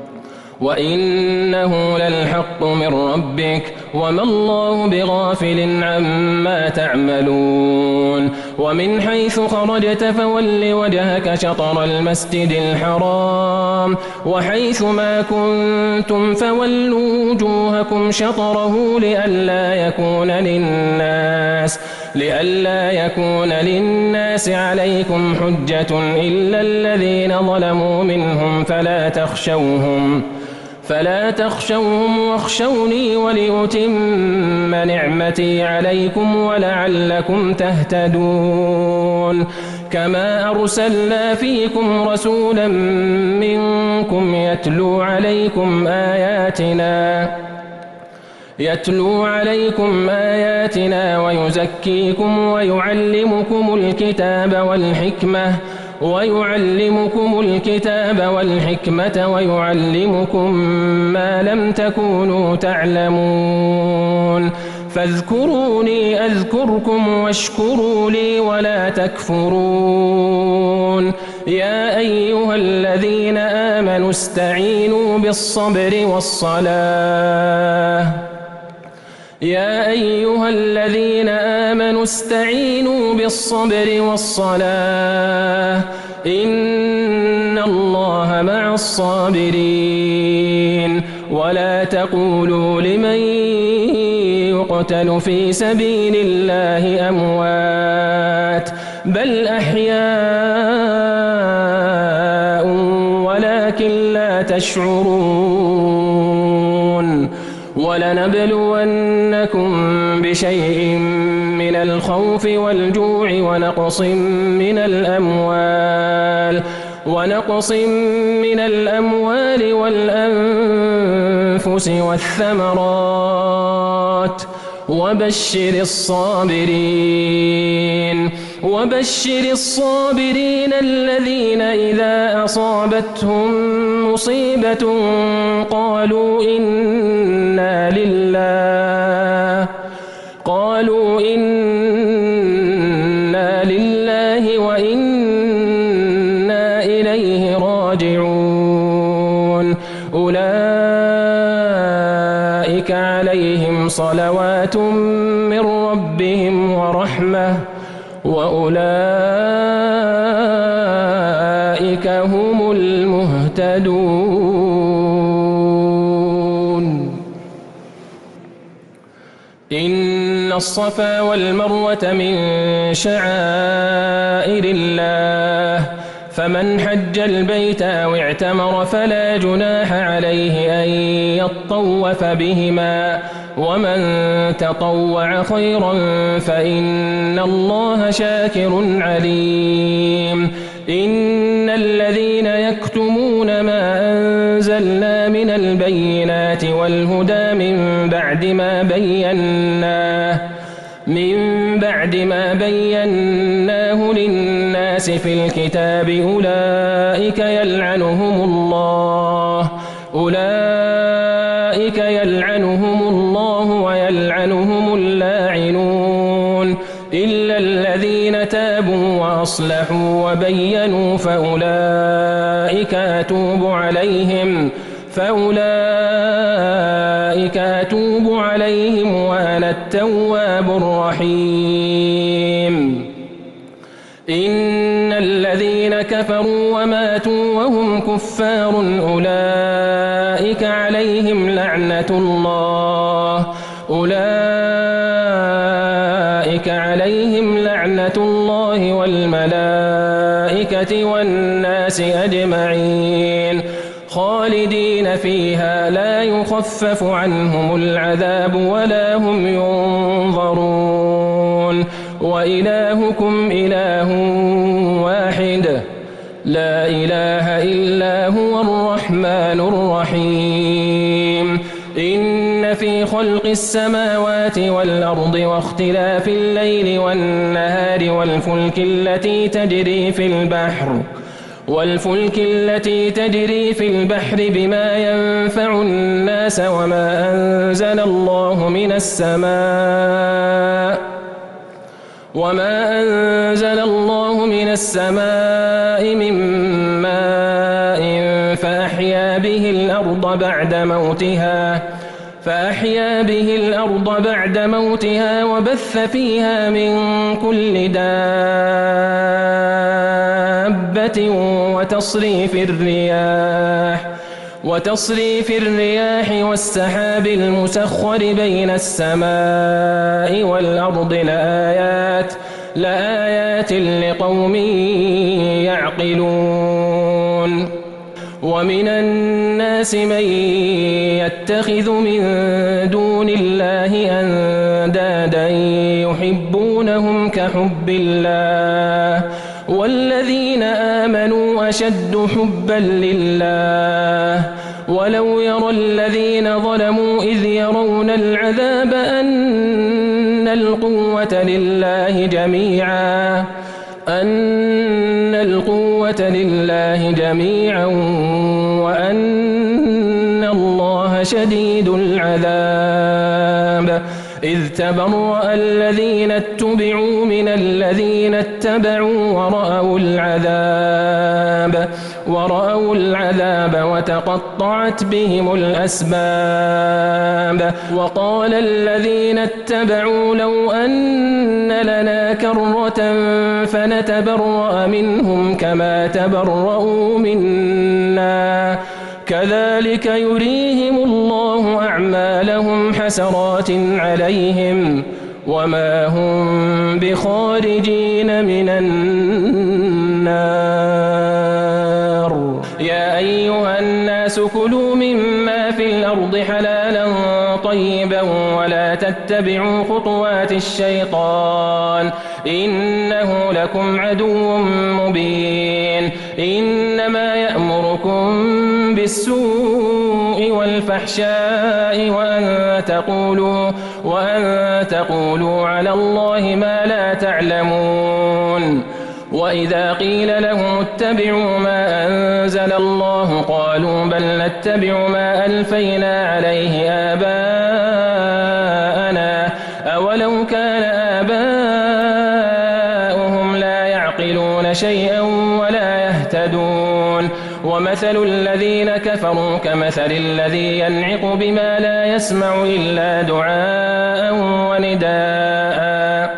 وإنه للحق من ربك وما الله بغافل عما تعملون. ومن حيث خرجت فول وجهك شطر المسجد الحرام وحيث ما كنتم فولوا وجوهكم شطره لئلا يكون للناس لئلا يكون للناس عليكم حجة إلا الذين ظلموا منهم فلا تخشوهم فلا تخشوهم واخشوني ولأتم نعمتي عليكم ولعلكم تهتدون. كما أرسلنا فيكم رسولا منكم يتلو عليكم آياتنا يتلو عليكم آياتنا ويزكيكم ويعلمكم الكتاب والحكمة ويعلمكم الكتاب والحكمة ويعلمكم ما لم تكونوا تعلمون. فاذكروني أذكركم واشكروا لي ولا تكفرون. يا أيها الذين آمنوا استعينوا بالصبر والصلاة يا أيها الذين آمنوا استعينوا بالصبر والصلاة إن الله مع الصابرين. ولا تقولوا لمن يقتل في سبيل الله أموات بل أحياء ولكن لا تشعرون. ولنبلونكم بشيء من الخوف والجوع ونقص من الأموال ونقص من الأموال والأنفس والثمرات وبشر الصابرين وبشر الصابرين الذين إذا أصابتهم مصيبة قالوا إنا لله قالوا إنا لله وإنا إليه راجعون. أولئك عليهم صلوات من ربهم ورحمة وأولئك هم المهتدون. مهتدون. إن الصفا والمروة من شعائر الله فمن حج البيت أو اعتمر فلا جناح عليه أن يطوف بهما ومن تطوع خيرا فإن الله شاكر عليم. إن الذين يكتمون ما أنزلنا من البينات والهدى من بعد ما بيناه من بعد ما بيناه للناس في الكتاب أولئك يلعنهم الله أولئك يلعنهم الله ويلعنهم اللاعنون إلا الذين تابوا وأصلحوا وبينوا فأولئك أتوب عليهم فأولئك أتوب عليهم وأنا التواب الرحيم. إن الذين كفروا وماتوا وهم كفار أولئك عليهم لعنة الله أولئك عليهم لعنة الله والملائكة والناس أجمعين خالدين فيها لا يخفف عنهم العذاب ولا هم ينظرون. وإلهكم إله واحد لا إله إلا هو الرحمن الرحيم. إن في خلق السماوات والأرض واختلاف الليل والنهار والفلك التي تجري في البحر والفلك التي تجري في البحر بما ينفع الناس وما أنزل الله من السماء وما أنزل الله من السماء من ماء فأحيا به الأرض بعد موتها فأحيا به الأرض بعد موتها وبث فيها من كل دابة وتصريف الرياح وتصريف الرياح والسحاب المسخر بين السماء والأرض لآيات لآيات لقوم يعقلون. ومن الناس من يتخذ من دون الله أندادا يحبونهم كحب الله والذين آمنوا أشد حبا لله ولو يرى الذين ظلموا إذ يرون العذاب أن القوة لله جميعا أن القوة لله جميعا وأن الله شديد العذاب. إذ تبرأ الذين اتبعوا من الذين اتبعوا ورأوا العذاب ورأوا العذاب وتقطعت بهم الأسباب. وقال الذين اتبعوا لو أن لنا كرة فنتبرأ منهم كما تبرؤوا منا كذلك يريهم الله أعمالهم حسرات عليهم وما هم بخارجين من النار. يا أيها الناس كلوا مما في الأرض حلالا طيبا ولا تتبعوا خطوات الشيطان إنه لكم عدو مبين. إنما يأمركم بالسوء والفحشاء وأن تقولوا وأن تقولوا على الله ما لا تعلمون. وإذا قيل لهم اتبعوا ما أنزل الله قالوا بل نتبع ما ألفينا عليه آباءنا أولو كان آباؤهم لا يعقلون شيئا ولا يهتدون. ومثل الذين كفروا كمثل الذي ينعق بما لا يسمع إلا دعاء ونداء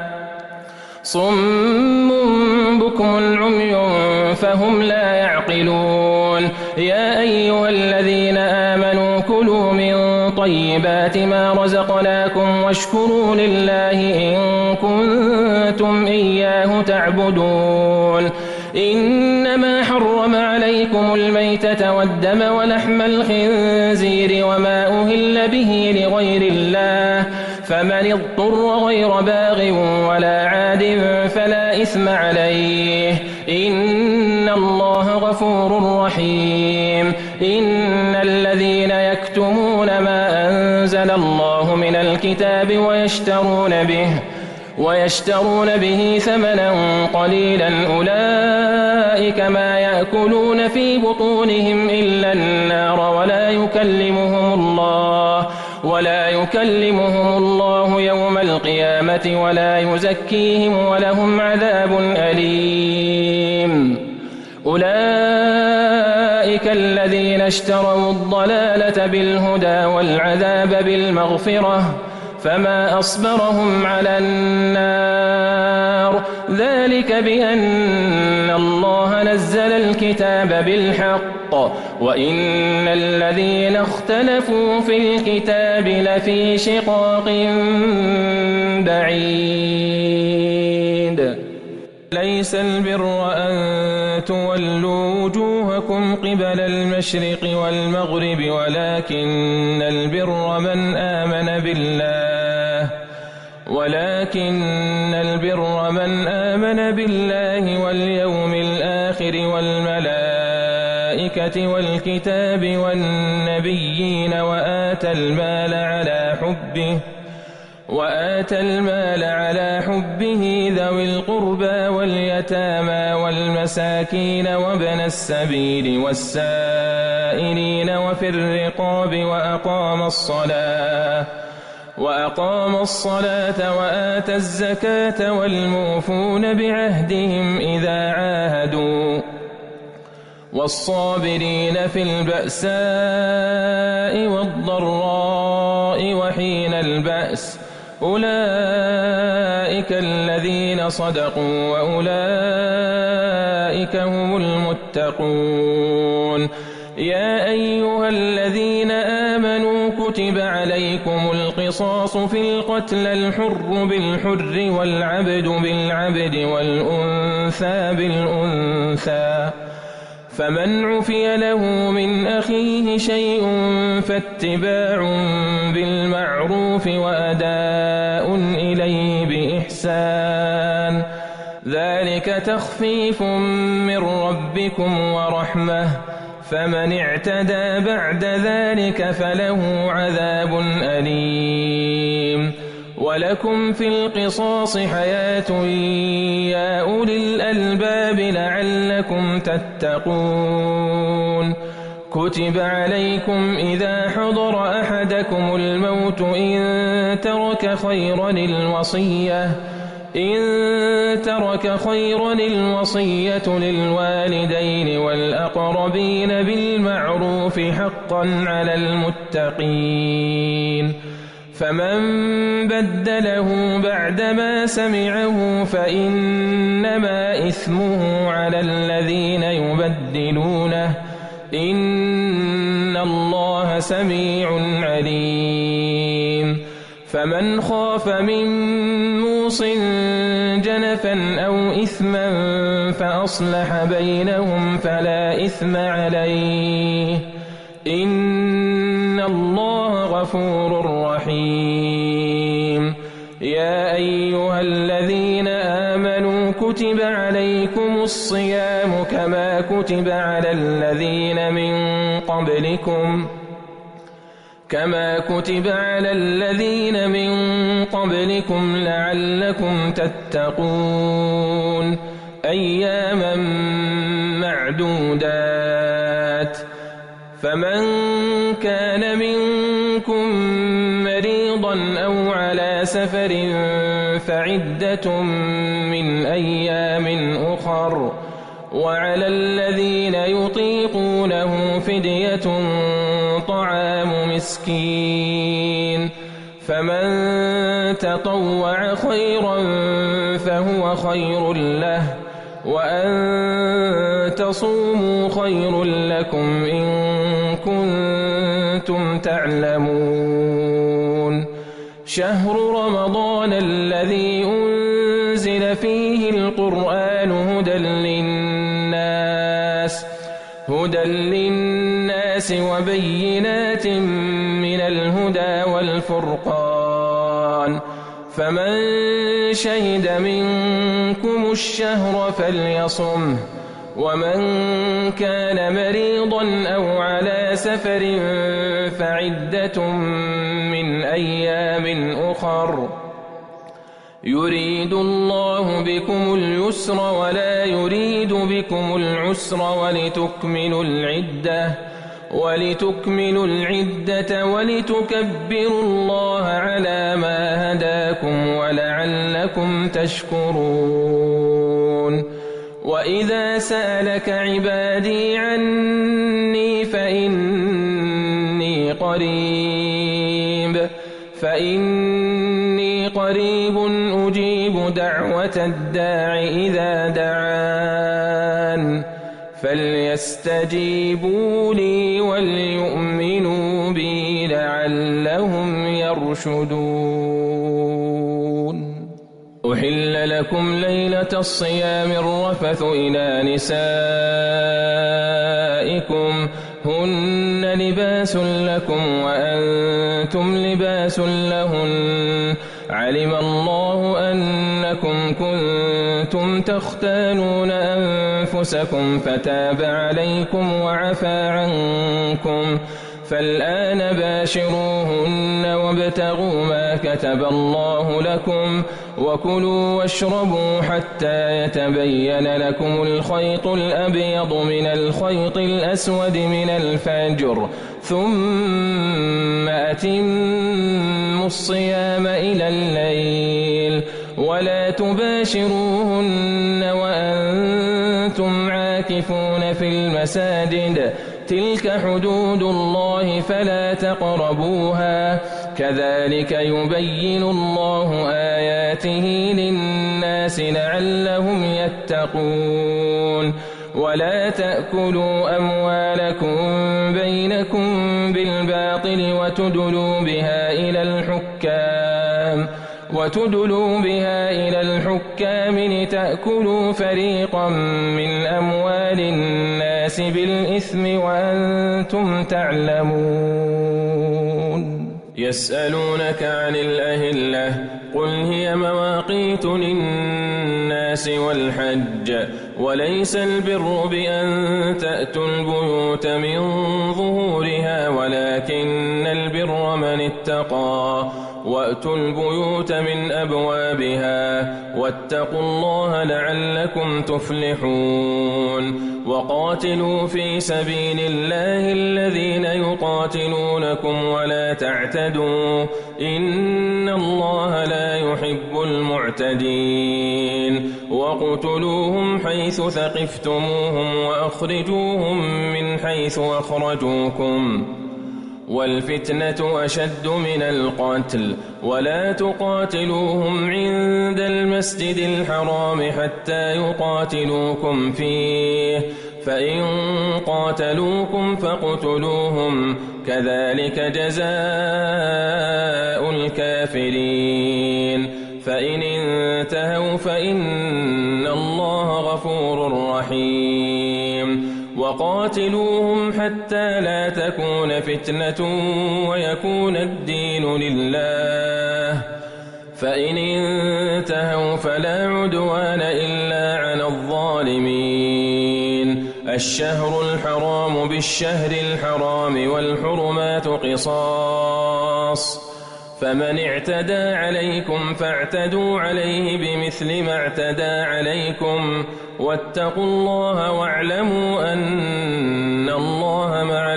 صم بكم عمي فهم لا يعقلون. يا أيها الذين آمنوا كلوا من طيبات ما رزقناكم واشكروا لله إن كنتم إياه تعبدون إنما حرم عليكم الميتة والدم ولحم الخنزير وما أهل به لغير الله فمن اضطر غير باغ ولا عاد فلا إثم عليه إن الله غفور رحيم إن الذين يكتمون ما أنزل الله من الكتاب ويشترون به ويشترون به ثمنا قليلا أولئك ما يأكلون في بطونهم إلا النار ولا يكلمهم الله ولا يكلمهم الله يوم القيامة ولا يزكيهم ولهم عذاب أليم أولئك الذين اشتروا الضلالة بالهدى والعذاب بالمغفرة فما أصبرهم على النار ذلك بأن الله نزل الكتاب بالحق وإن الذين اختلفوا في الكتاب لفي شقاق بعيد ليس البر أن تولوا وجوهكم قبل المشرق والمغرب ولكن البر من آمن بالله ولكن البر من آمن بالله واليوم الآخر والملائكة والكتاب والنبيين وآتى المال على حبه وآتى المال على حبه ذوي القربى واليتامى والمساكين وابن السبيل والسائلين وفي الرقاب وأقام الصلاة وأقام الصلاة وآتى الزكاة والموفون بعهدهم إذا عاهدوا والصابرين في البأساء والضراء وحين البأس أولئك الذين صدقوا وأولئك هم المتقون يا أيها الذين آمنوا كتب عليكم القصاص في القتلى الحر بالحر والعبد بالعبد والأنثى بالأنثى فمن عفي له من أخيه شيء فاتباع بالمعروف وأداء إليه بإحسان ذلك تخفيف من ربكم ورحمة فمن اعتدى بعد ذلك فله عذاب أليم ولكم في القصاص حياة يا أولي الألباب لعلكم تتقون كتب عليكم إذا حضر أحدكم الموت إن ترك خيرا الوصية إن ترك خيرا الوصية للوالدين والأقربين بالمعروف حقا على المتقين فمن بدله بعدما سمعه فإنما إثمه على الذين يبدلونه إن الله سميع عليم فمن خاف من موص جنفا أو إثما فأصلح بينهم فلا إثم عليه إن الله غفور رحيم يا أيها الذين آمنوا كتب عليكم الصيام كما كتب على الذين من قبلكم كما كتب على الذين من قبلكم لعلكم تتقون أياما معدودات فمن كان منكم مريضا أو على سفر فعدة من أيام أخر وعلى الذين يطيقونه فدية طعام مسكين فمن تطوع خيرا فهو خير له وأن تصوموا خير لكم إن كنتم تعلمون شهر رمضان الذي أنزل فيه القرآن هدى للناس هدى للناس وبينات من الهدى والفرقان فمن شهد منكم الشهر فليصمه ومن كان مريضا أو على سفر فعدة من أيام أخر يريد الله بكم اليسر ولا يريد بكم العسر ولتكملوا العدة ولتكملوا العدة ولتكبروا الله على ما هداكم ولعلكم تشكرون وإذا سألك عبادي عني فإني قريب فإني قريب أجيب دعوة الداع إذا دعان فليستجيبوا لي وليؤمنوا بي لعلهم يرشدون أحل لكم ليلة الصيام الرفث إلى نسائكم هن لباس لكم وأنتم لباس لهن علم الله أنكم كنتم تختانون أنفسكم فتاب عليكم وعفى عنكم فالآن باشروهن وابتغوا ما كتب الله لكم وكلوا واشربوا حتى يتبين لكم الخيط الأبيض من الخيط الأسود من الفجر ثم أتموا الصيام إلى الليل ولا تباشروهن وأنتم عاكفون في المساجد تلك حدود الله فلا تقربوها كذلك يبين الله آياته للناس لعلهم يتقون ولا تأكلوا أموالكم بينكم بالباطل وتدلوا بها إلى الحكام وتدلوا بها إلى الحكام لتأكلوا فريقا من أموال الناس بالإثم وأنتم تعلمون يسألونك عن الأهلة قل هي مواقيت للناس والحج وليس البر بأن تأتوا البيوت من ظهورها ولكن البر من اتقى وأتوا البيوت من أبوابها واتقوا الله لعلكم تفلحون وقاتلوا في سبيل الله الذين يقاتلونكم ولا تعتدوا إن الله لا يحب المعتدين وقتلوهم حيث ثقفتموهم وأخرجوهم من حيث أخرجوكم والفتنة أشد من القتل ولا تقاتلوهم عند المسجد الحرام حتى يقاتلوكم فيه فإن قاتلوكم فاقتلوهم كذلك جزاء الكافرين فإن انتهوا فإن الله غفور رحيم وقاتلوهم حتى لا تكون فتنة ويكون الدين لله فإن انتهوا فلا عدوان إلا على الظالمين الشهر الحرام بالشهر الحرام والحرمات قصاص فمن اعتدى عليكم فاعتدوا عليه بمثل ما اعتدى عليكم واتقوا الله واعلموا أن الله مع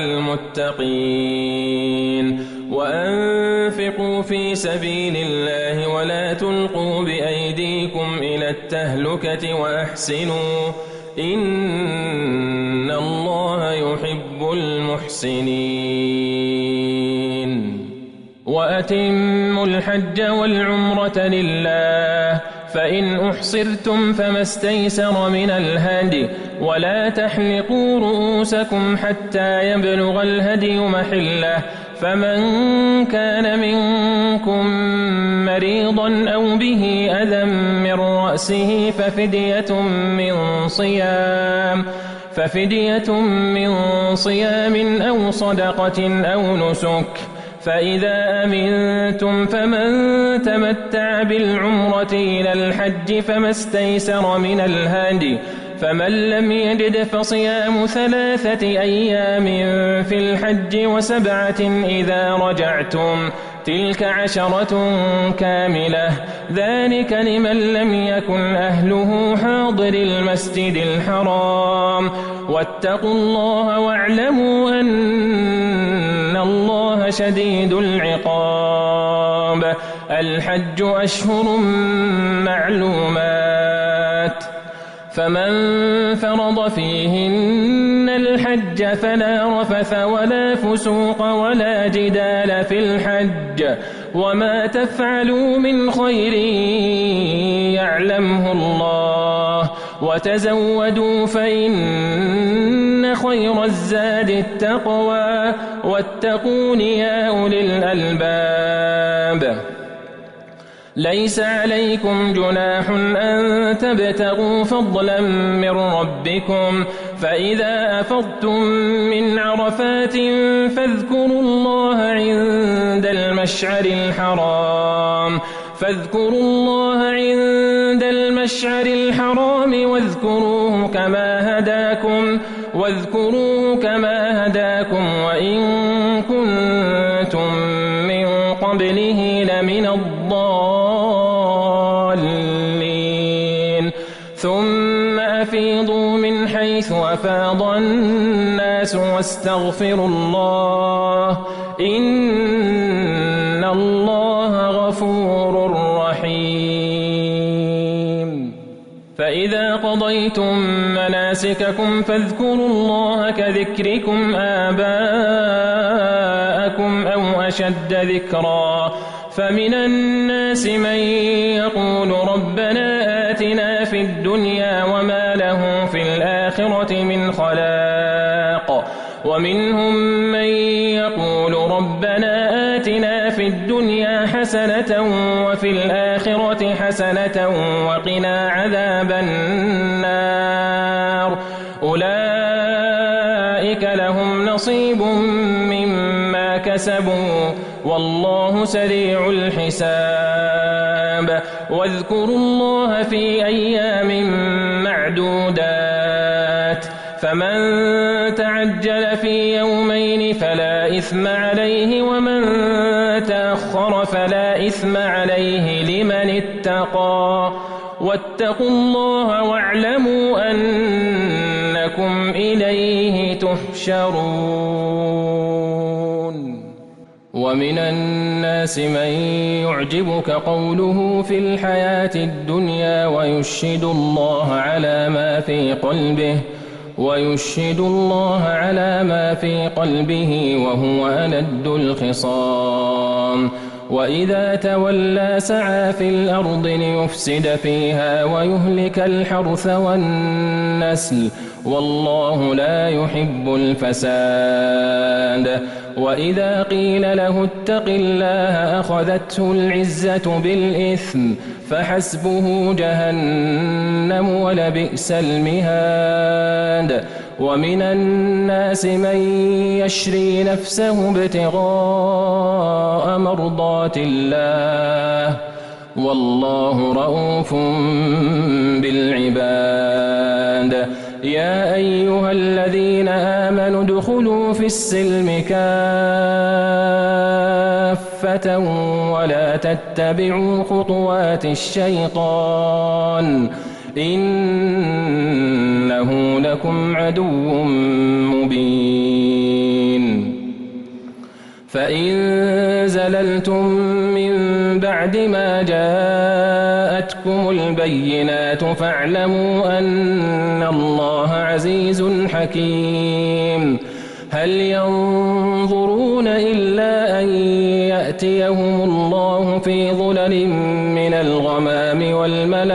المتقين وأنفقوا في سبيل الله ولا تلقوا بأيديكم إلى التهلكة وأحسنوا إن الله يحب المحسنين وأتموا الحج والعمرة لله فإن أحصرتم فما استيسر من الهدي ولا تحلقوا رؤوسكم حتى يبلغ الهدي محله فمن كان منكم مريضا أو به أذى من رأسه ففدية من صيام ففدية من صيام أو صدقة أو نسك فإذا أمنتم فمن تمتع بالعمرة إلى الحج فما استيسر من الهدي فمن لم يجد فصيام ثلاثة أيام في الحج وسبعة إذا رجعتم تلك عشرة كاملة ذلك لمن لم يكن أهله حاضر المسجد الحرام واتقوا الله واعلموا أن الله شديد العقاب الحج أشهر معلومات فمن فرض فيهن الحج فلا رفث ولا فسوق ولا جدال في الحج وما تفعلوا من خير يعلمه الله وتزودوا فإن خير الزاد التقوى واتقون يا أولي الألباب ليس عليكم جناح أن تبتغوا فضلا من ربكم فإذا أفضتم من عرفات فاذكروا الله عند المشعر الحرام فاذكروا الله عند المشعر الحرام واذكروه كما هداكم واذكروه كما هداكم وإن كنتم من قبله لمن الضالين ثم أفيضوا من حيث أفاض الناس واستغفروا الله إن الله غفور رحيم فإذا قضيتم مناسككم فاذكروا الله كذكركم آباءكم أو أشد ذكرا فمن الناس من يقول ربنا آتنا في الدنيا وما له في الآخرة من خلاق ومنهم من يقول ربنا آتنا في الدنيا حسنة وفي الآخرة حسنة وقنا عذاب النار أولئك لهم نصيب مما كسبوا والله سريع الحساب واذكروا الله في أيام معدودات فمن تعجل في يومين فلا إثم عليه ومن تأخر فلا إثم عليه لمن اتقى واتقوا الله واعلموا أنكم إليه تحشرون ومن الناس من يعجبك قوله في الحياة الدنيا ويشهد الله على ما في قلبه ويشهد الله على ما في قلبه وهو ألد الخصام وإذا تولى سعى في الأرض ليفسد فيها ويهلك الحرث والنسل والله لا يحب الفساد وإذا قيل له اتق الله أخذته العزة بالإثم فحسبه جهنم ولبئس المهاد ومن الناس من يشري نفسه ابتغاء مرضات الله والله رؤوف بالعباد يا أيها الذين آمنوا ادخلوا في السلم كافة ولا تتبعوا خطوات الشيطان إنه لكم عدو مبين فإن زللتم من بعد ما جاءتكم البينات فاعلموا أن الله عزيز حكيم هل ينظرون إلا أن يأتيهم الله في ظلل من الغمام والملائكة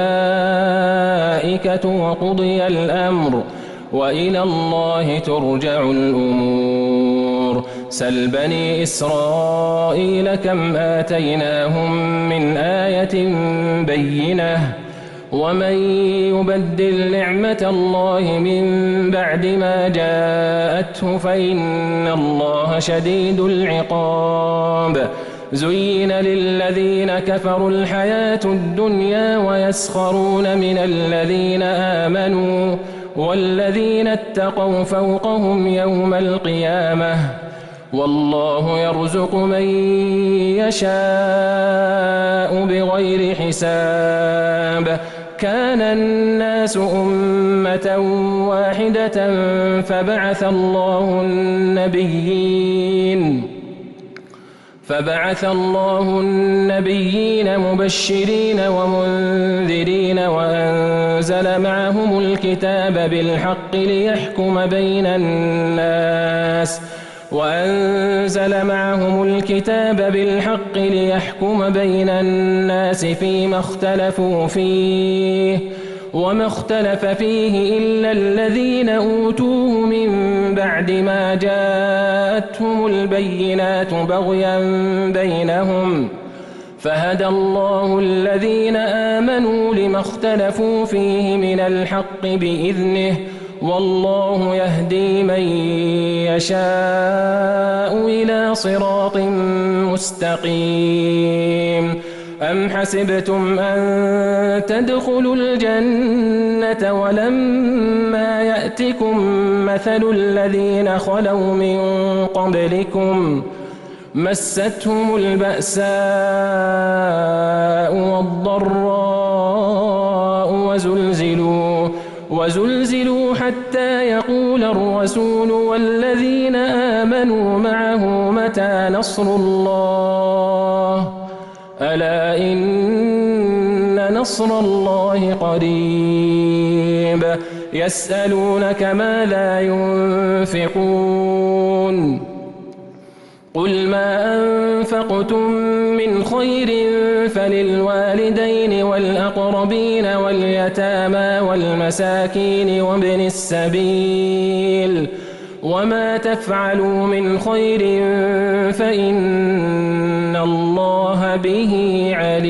الملائكة وقضي الأمر وإلى الله ترجع الأمور. سل بني إسرائيل كم آتيناهم من آية بينة ومن يبدل نعمة الله من بعد ما جاءته فإن الله شديد العقاب. زين للذين كفروا الحياة الدنيا ويسخرون من الذين آمنوا والذين اتقوا فوقهم يوم القيامة والله يرزق من يشاء بغير حساب. كان الناس أمة واحدة فبعث الله النبيين فبعث الله النبيين مبشرين ومنذرين وأنزل معهم الكتاب بالحق ليحكم بين الناس وأنزل معهم الكتاب بالحق ليحكم بين الناس فيما اختلفوا فيه وما اختلف فيه إلا الذين أوتوه من بعد ما جاءتهم البينات بغيا بينهم فهدى الله الذين آمنوا لما اختلفوا فيه من الحق بإذنه والله يهدي من يشاء إلى صراط مستقيم. أم حسبتم أن تدخلوا الجنة ولما يأتكم مثل الذين خلوا من قبلكم مستهم البأساء والضراء وزلزلوا وزلزلوا حتى يقول الرسول والذين آمنوا معه متى نصر الله ألا إن نصر الله قريب. يسألونك ماذا ينفقون قل ما أنفقتم من خير فللوالدين والأقربين واليتامى والمساكين وابن السبيل وما تفعلوا من خير فإن الله به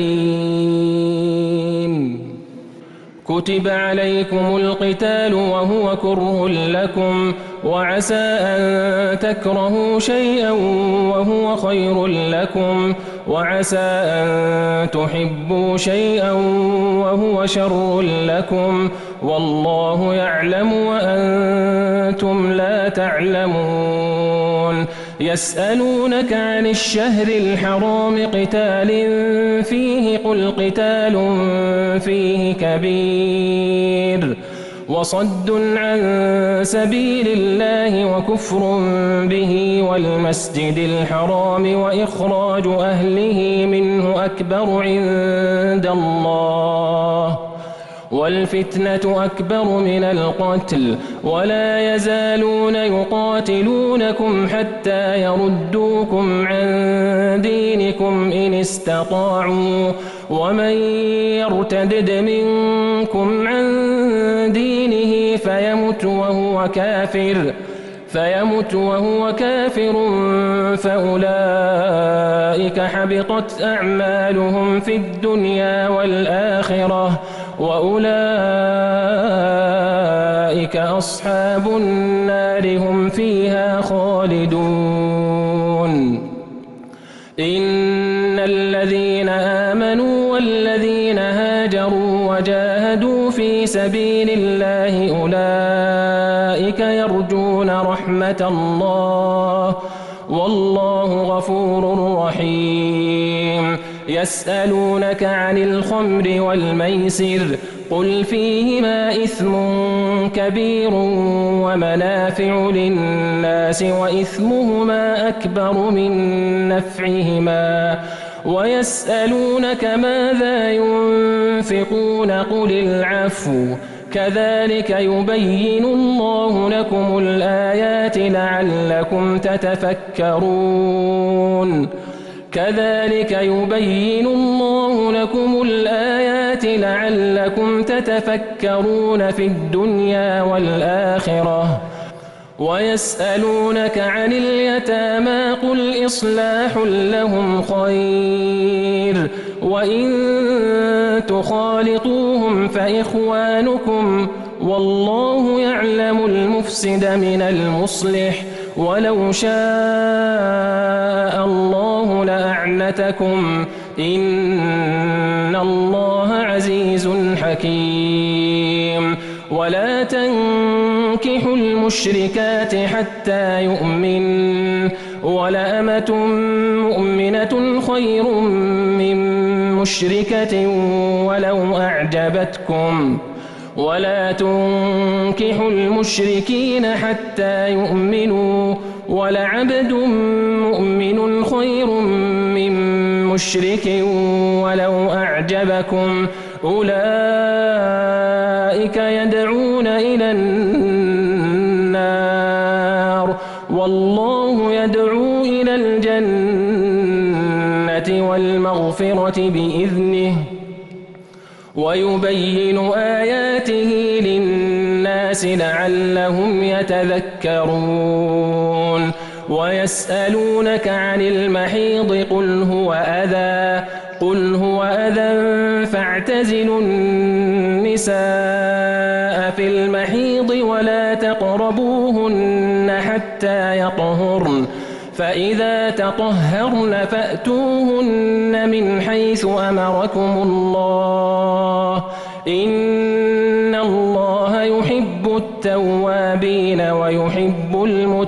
عليم. كتب عليكم القتال وهو كره لكم وعسى أن تكرهوا شيئا وهو خير لكم وعسى أن تحبوا شيئا وهو شر لكم والله يعلم وأنتم لا تعلمون. يسألونك عن الشهر الحرام قتال فيه قل قتال فيه كبير وصد عن سبيل الله وكفر به والمسجد الحرام وإخراج أهله منه أكبر عند الله والفتنة أكبر من القتل ولا يزالون يقاتلونكم حتى يردوكم عن دينكم إن استطاعوا ومن يرتدد منكم عن دينه فيمت وهو كافر فيمت وهو كافر فأولئك حبطت أعمالهم في الدنيا والآخرة وأولئك أصحاب النار هم فيها خالدون. إن الذين آمنوا والذين هاجروا وجاهدوا في سبيل الله أولئك يرجون رحمة الله والله غفور رحيم. يسألونك عن الخمر والميسر قل فيهما إثم كبير ومنافع للناس وإثمهما أكبر من نفعهما ويسألونك ماذا ينفقون قل العفو كذلك يبين الله لكم الآيات لعلكم تتفكرون. كذلك يبين الله لكم الآيات لعلكم تتفكرون في الدنيا والآخرة ويسألونك عن اليتامى قل إصلاح لهم خير وإن تخالطوهم فإخوانكم والله يعلم المفسد من المصلح ولو شاء الله لأعنتكم إن الله عزيز حكيم ولا تنكحوا المشركات حتى يؤمن ولأمة مؤمنة خير من مشركة ولو أعجبتكم ولا تنكحوا المشركين حتى يؤمنوا ولعبد مؤمن خير من مشرك ولو أعجبكم أولئك يدعون إلى النار والله يدعو إلى الجنة والمغفرة بإذنه ويبين آياته للناس لعلهم يتذكرون ويسألونك عن المحيض قل هو أذى قل هو أذى فاعتزلوا النساء في المحيض ولا تقربوهن حتى يطهرن فإذا تطهرن فأتوهن من حيث أمركم الله إن الله يحب التوابين ويحب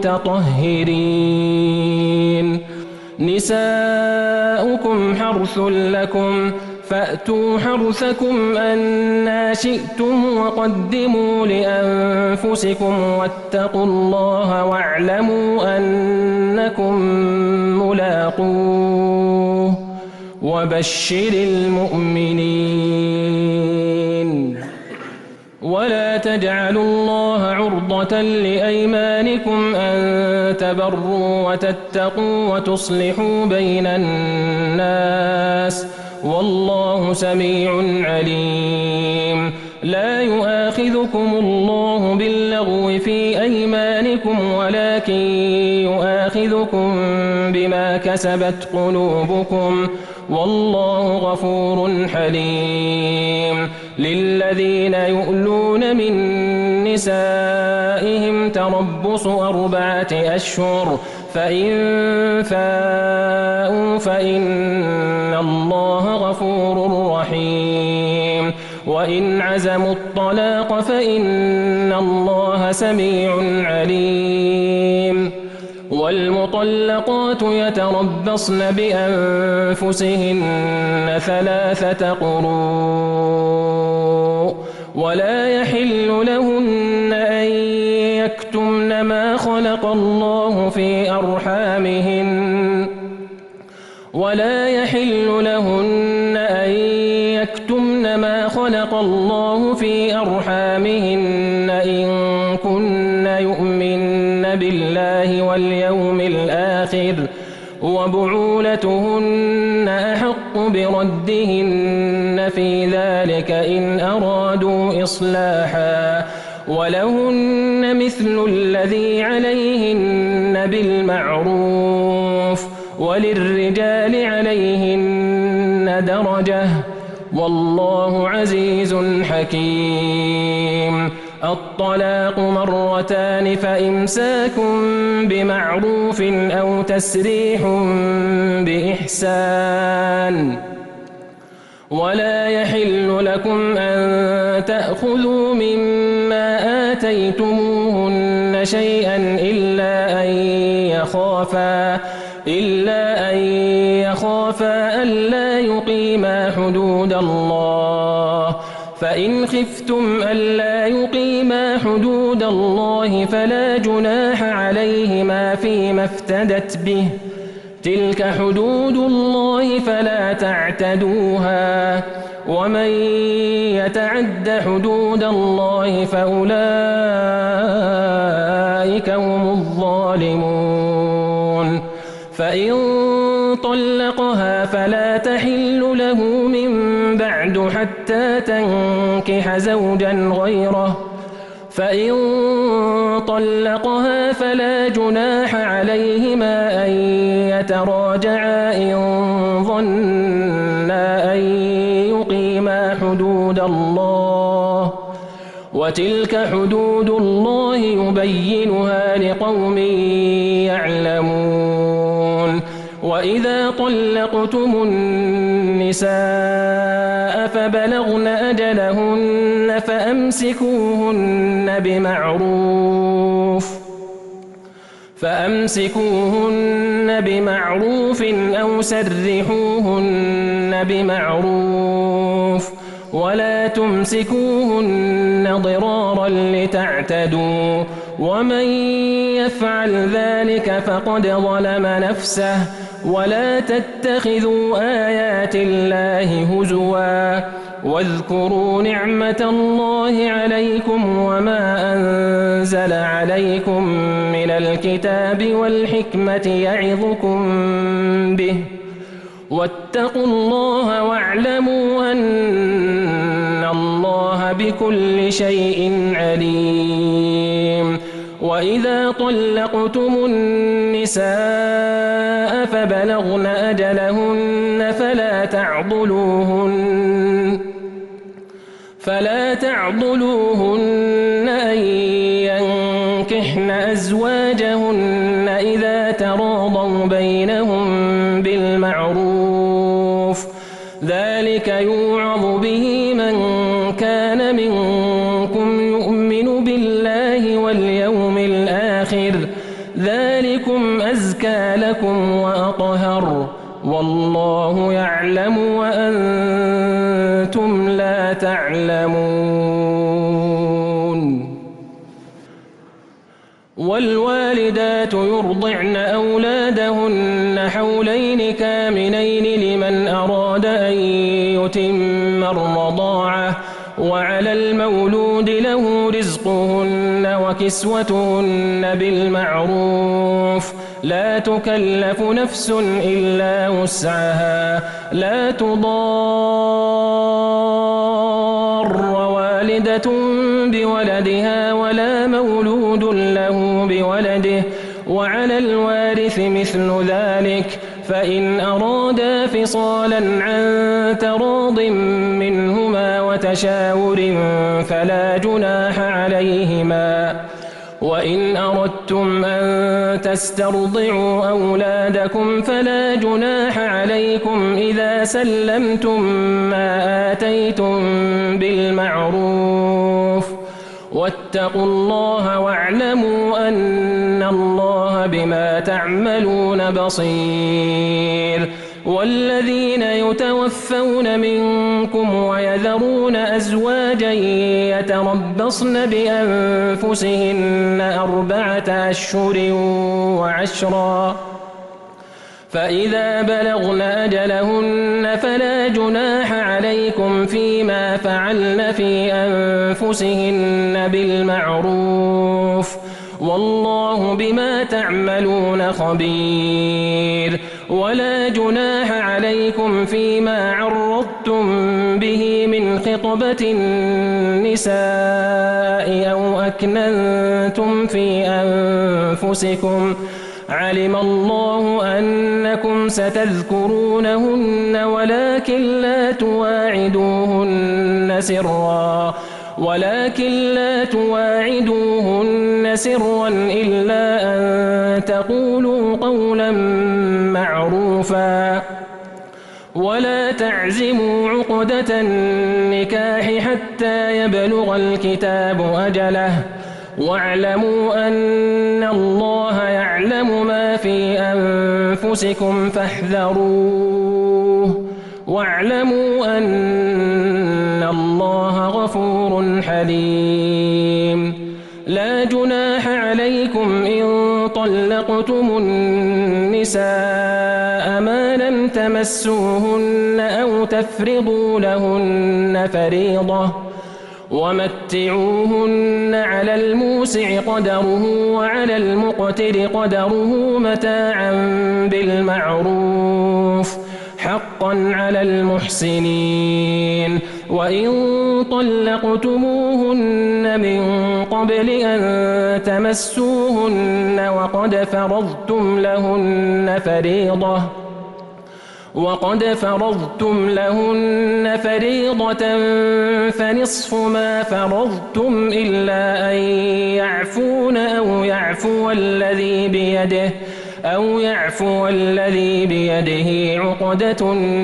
المتطهرين نساؤكم حرث لكم فأتوا حرثكم أنا شئتم وقدموا لأنفسكم واتقوا الله واعلموا أنكم ملاقوه وبشر المؤمنين ولا تجعلوا الله عرضة لأيمانكم أن تبروا وتتقوا وتصلحوا بين الناس والله سميع عليم لا يؤاخذكم الله باللغو في أيمانكم ولكن يؤاخذكم بما كسبت قلوبكم والله غفور حليم للذين يؤلون من نسائهم تربص أربعة أشهر فإن فاءوا فإن الله غفور رحيم وإن عزموا الطلاق فإن الله سميع عليم والمطلقات يتربصن بأنفسهن ثلاثة قروء ولا يحل لهن أن يكتمن ما خلق الله في أرحامهن ولا يحل لهن أن يكتمن ما خلق الله في أرحامهن إن كن يؤمن بالله واليوم الآخر وبعولتهن أحق بردهن في ذلك إن أرادوا إصلاحا ولهن مثل الذي عليهن بالمعروف وللرجال عليهن درجة والله عزيز حكيم الطلاق مرتان فإمساك بمعروف أو تسريح بإحسان ولا يحل لكم أن تأخذوا مما آتيتموهن شيئا إلا أن يخافا إلا أن يخافا ألا يقيما حدود الله فإن خفتم ألا يقيما حدود الله فلا جناح عليهما فيما افتدت به تلك حدود الله فلا تعتدوها ومن يتعد حدود الله فأولئك هم الظالمون فإن طلقها فلا تحل له من بعد حتى تنكح زوجا غيره فإن طلقها فلا جناح عليهما أن يتراجعا إن ظنا أن يقيما حدود الله وتلك حدود الله يبينها لقوم يعلمون وإذا طلقتم النساء فبلغن أجلهن فأمسكوهن بمعروف فأمسكوهن بمعروف أو سرحوهن بمعروف ولا تمسكوهن ضرارا لتعتدوا ومن يفعل ذلك فقد ظلم نفسه ولا تتخذوا آيات الله هزوا واذكروا نعمة الله عليكم وما أنزل عليكم من الكتاب والحكمة يعظكم به واتقوا الله واعلموا أن الله بكل شيء عليم وإذا طلقتم النساء فبلغن أجلهن فلا تعضلوهن فلا تعضلوهن أن ينكحن أزواجهن إذا تراضوا بينهم بالمعروف ذلك يوعظ به من كان منكم يؤمن بالله واليوم الآخر ذلكم أزكى لكم وأطهر والله يعلم وأنتم لا تعلمون والوالدات يرضعن أولادهن حولين كاملين لمن أراد أن يتم الرضاعة وعلى المولود له رزقهن وكسوتهن بالمعروف لا تكلف نفس إلا وسعها لا تضار والدة بولدها ولا مولود له بولده وعلى الوارث مثل ذلك فإن أرادا فصالا عن تراض منهما وتشاور فلا جناح عليهما وإن أردتم أن تسترضعوا أولادكم فلا جناح عليكم إذا سلمتم ما آتيتم بالمعروف واتقوا الله واعلموا أن الله بما تعملون بصير والذين يتوفون منكم ويذرون أزواجا يتربصن بأنفسهن أربعة أشهر وعشرا فإذا بلغن أجلهن فلا جناح عليكم فيما فعلن في أنفسهن بالمعروف والله بما تعملون خبير ولا جناح عليكم فيما عرضتم به من خطبة النساء أو أكننتم في أنفسكم علم الله أنكم ستذكرونهن ولكن لا تواعدوهن سرا ولكن لا تواعدوهن سرا إلا أن تقولوا قولا معروفا ولا تعزموا عقدة النكاح حتى يبلغ الكتاب أجله واعلموا أن الله يعلم ما في أنفسكم فاحذروه واعلموا أن الله غفور حليم لا جناح عليكم إن طلقتم النساء ما لم تمسوهن أو تفرضوا لهن فريضة ومتعوهن على الموسع قدره وعلى المقتر قدره متاعا بالمعروف حقا على المحسنين. وإن طلقتموهن من قبل أن تمسوهن وقد فرضتم لهن فريضة وقد فرضتم لهن فريضة فنصف ما فرضتم إلا أن يعفون أو يعفو الذي بيده أو يعفو الذي بيده عقدة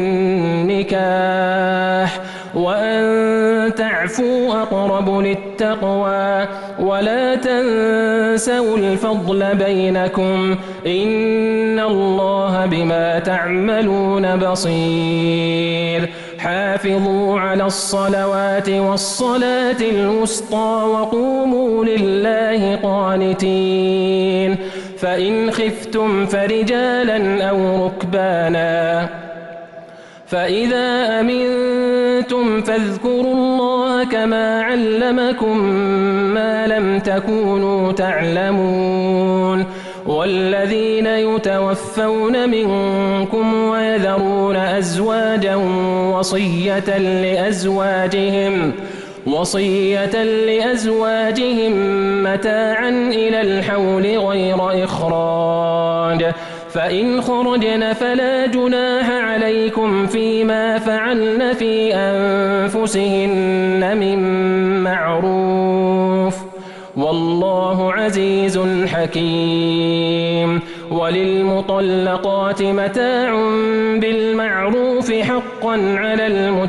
النكاح وأن تعفوا أقرب للتقوى ولا تنسوا الفضل بينكم إن الله بما تعملون بصير. حافظوا على الصلوات والصلاة الوسطى وقوموا لله قانتين. فإن خفتم فرجالا أو ركبانا فإذا أمنتم فاذكروا الله كما علمكم ما لم تكونوا تعلمون. والذين يتوفون منكم ويذرون أزواجا وصية لأزواجهم وصية لأزواجهم متاعا إلى الحول غير إخراج فإن خرجن فلا جناح عليكم فيما فعلن في أنفسهن من معروف والله عزيز حكيم. وللمطلقات متاع بالمعروف حقا على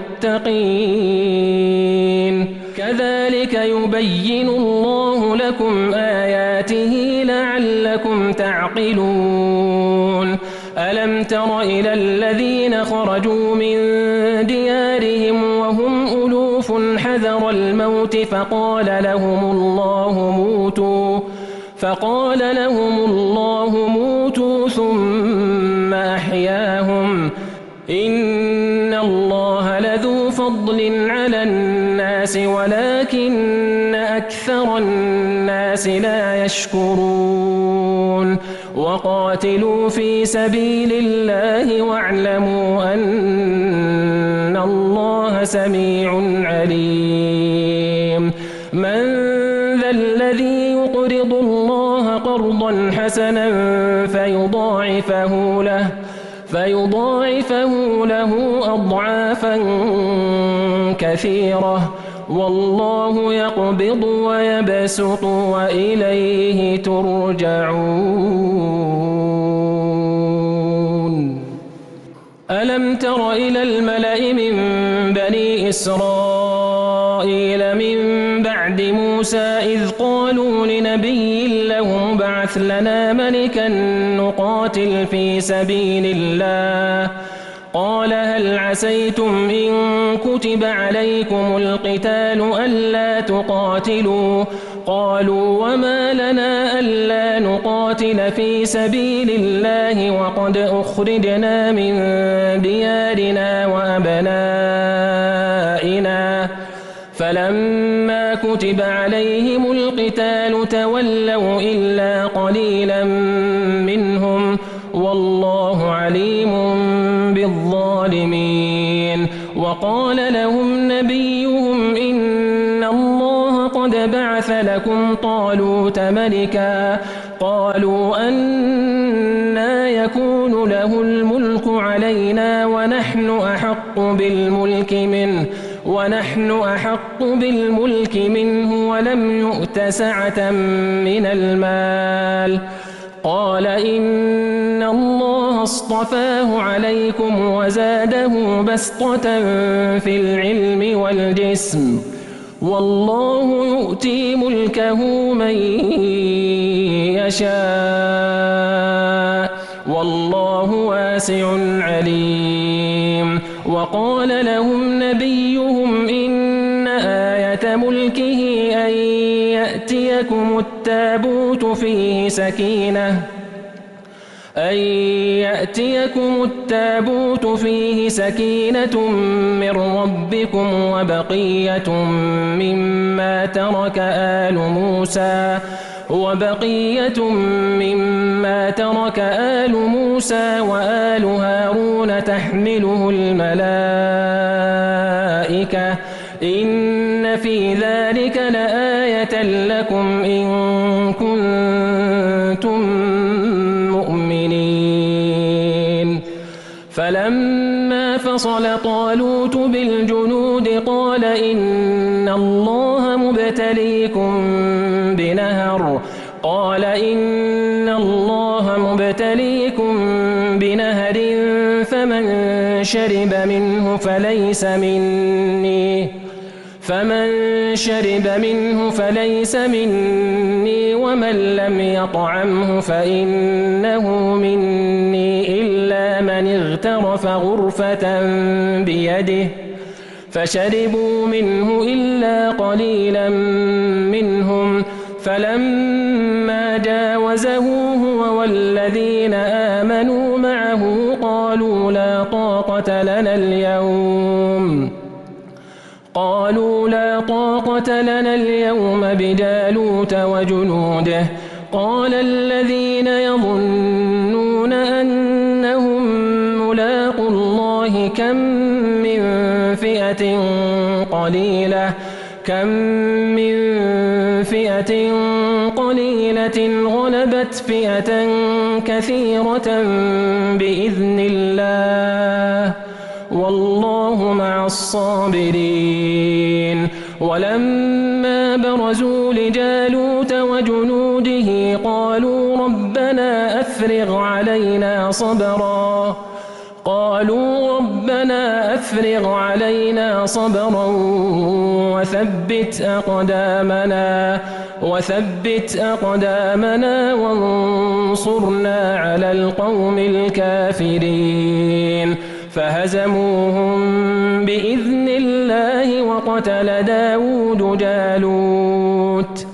المتقين كذلك يبين الله لكم آياته لعلكم تعقلون. ألم تر إلى الذين خرجوا من ديارهم وهم ألوف حذر الموت فقال لهم الله موتوا فقال لهم الله موتوا ثم أحياهم إن الله لذو فضل على الناس ولكن أكثر الناس لا يشكرون. وقاتلوا في سبيل الله واعلموا أن الله سميع عليم. من ذا الذي يقرض الله قرضا حسنا فيضاعفه له فيضاعفه له أضعافا كثيرة والله يقبض ويبسط وإليه ترجعون. ألم تر إلى الملأ من بني إسرائيل من بعد موسى إذ قالوا لنبي له ابعث لنا ملكا نقاتل في سبيل الله قال هل عسيتم إن كتب عليكم القتال ألا تقاتلوا قالوا وما لنا ألا نقاتل في سبيل الله وقد أخرجنا من ديارنا وأبنائنا فلما كتب عليهم القتال تولوا إلا قليلا منهم والله عليم بالظالمين. وقال لهم نبيهم إن الله قد بعث لكم طالوت ملكا قالوا أنى يكون له الملك علينا ونحن أحق بالملك منه ونحن أحق بالملك منه ولم يؤت سعة من المال قال إن الله اصطفاه عليكم وزاده بسطة في العلم والجسم والله يؤتي ملكه من يشاء والله واسع عليم. وقال لهم نبيهم إن آية ملكه أن يأتيكم التابوت فيه سكينة أن يأتيكم التابوت فيه سكينة من ربكم وبقية مما ترك آل موسى وبقية مما ترك آل موسى وآل هارون تحمله الملائكة إن في ذلك لآية لكم إن كنتم مؤمنين. فلما فصل طالوت بالجنود قال إن الله مبتليكم بنهر قال إن الله مبتليكم بنهر فمن شرب منه فليس مني فمن شرب منه فليس مني ومن لم يطعمه فإنه مني إلا من اغترف غرفة بيده فشربوا منه إلا قليلا منهم فلما جاوزه هو والذين آمنوا معه قالوا لا طاقة لنا اليوم قالوا لا طاقة لنا اليوم بجالوت وجنوده قال الذين يظنون أنهم ملاقو الله كم من فئة قليلة كم من فئة قليلة غلبت فئة كثيرة بإذن الله والله مع الصابرين. ولما برزوا لجالوت وجنوده قالوا ربنا أفرغ علينا صبرا قالوا ربنا أفرغ علينا صبرا وثبت أقدامنا وثبت أقدامنا وانصرنا على القوم الكافرين فهزموهم بإذن الله وقتل داود جالوت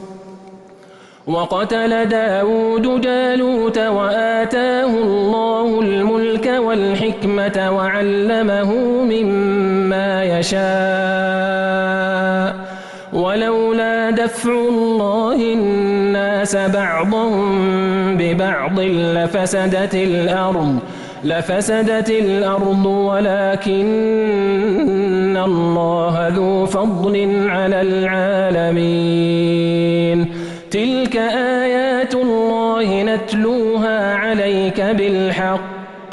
وقتل داود جالوت وآتاه الله الملك والحكمة وعلمه مما يشاء ولولا دفع الله الناس بعضهم ببعض لفسدت الأرض لفسدت الأرض ولكن الله ذو فضل على العالمين. تلك آيات الله نتلوها عليك بالحق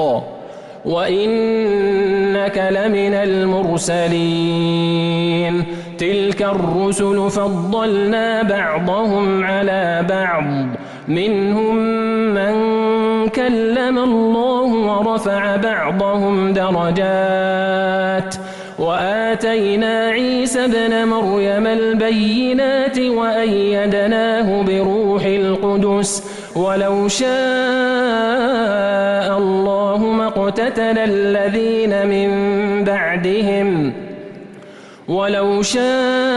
وإنك لمن المرسلين. تلك الرسل فضلنا بعضهم على بعض منهم من كلم الله ورفع بعضهم درجات وآتينا عيسى ابن مريم البينات وأيدناه بروح القدس ولو شاء الله ما اقتتل الذين من بعدهم ولو شاء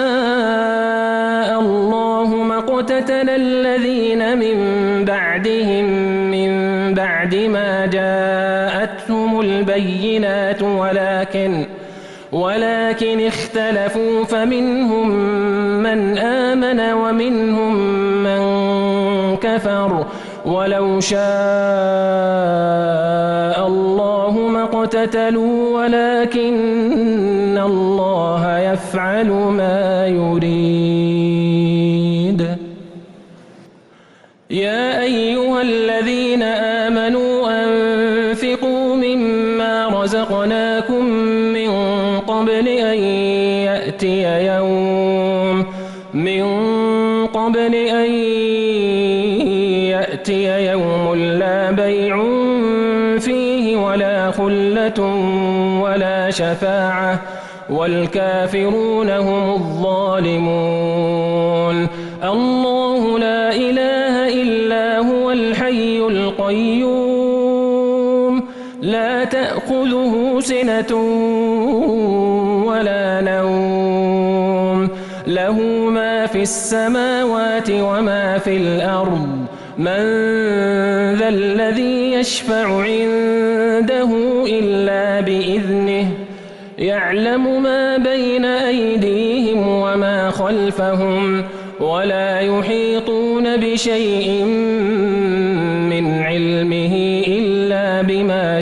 الله ما اقتتل الذين من بعدهم من بعد ما جاءتهم البينات ولكن ولكن اختلفوا فمنهم من آمن ومنهم من كفر ولو شاء الله ما اقتتلوا ولكن الله يفعل ما يريد. يا أيها الذين آمنوا أنفقوا مما رزقناكم من قبل أن يأتي يوم من قبل أن يأتي يوم لا بيع فيه ولا خلة ولا شفاعة والكافرون هم الظالمون. الله لا إله إلا هو الحي القيوم لا تأخذه سنة ولا نوم له ما في السماوات وما في الأرض من ذا الذي يشفع عنده إلا بإذنه يعلم ما بين أيديهم وما خلفهم ولا يحيطون بشيء من علمه إلا بما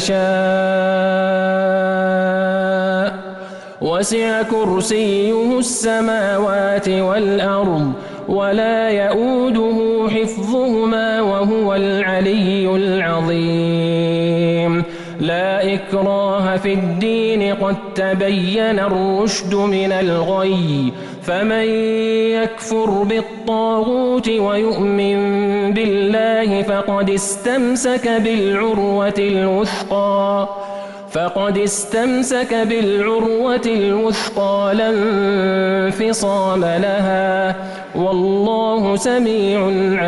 شاء وسع كرسيه السماوات والأرض ولا يؤوده حفظهما وهو العلي العظيم لا إكراه في الدين قد تبين الرشد من الغي فمن يكفر بالطاغوت ويؤمن بالله فقد استمسك بالعروة الوثقى فقد استمسك بالعروة الوثقى لا انفصام لها والله سميع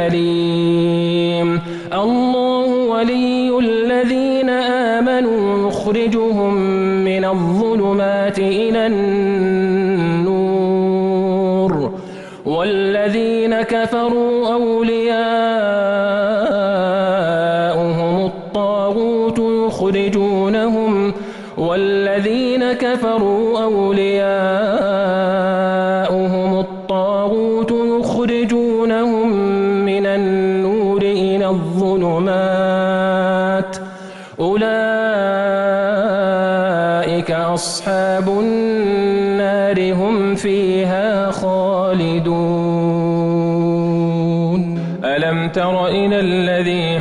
عليم الله ولي الذين آمنوا يخرجهم من الظلمات إلى النور والذين كفروا أولياؤهم الطاغوت يخرجونهم والذين كفروا أولياؤهم الطاغوت يخرجونهم من النور إلى الظلمات أولئك أصحاب النار هم فيها خالدون ألم تر إلى الذي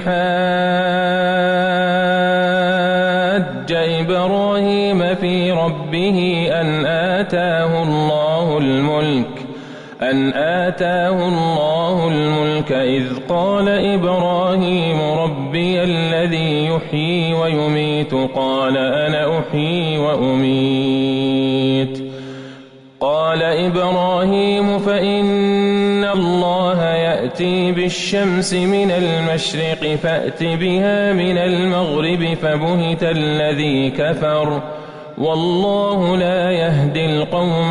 حاج إبراهيم في ربه أن آتاه الله الملك أن آتاه الله الملك إذ قال إبراهيم ربي الذي يحيي ويميت قال أنا أحيي وأميت قال إبراهيم فإن الله يأتي بالشمس من المشرق فأت بها من المغرب فبهت الذي كفر والله لا يهدي القوم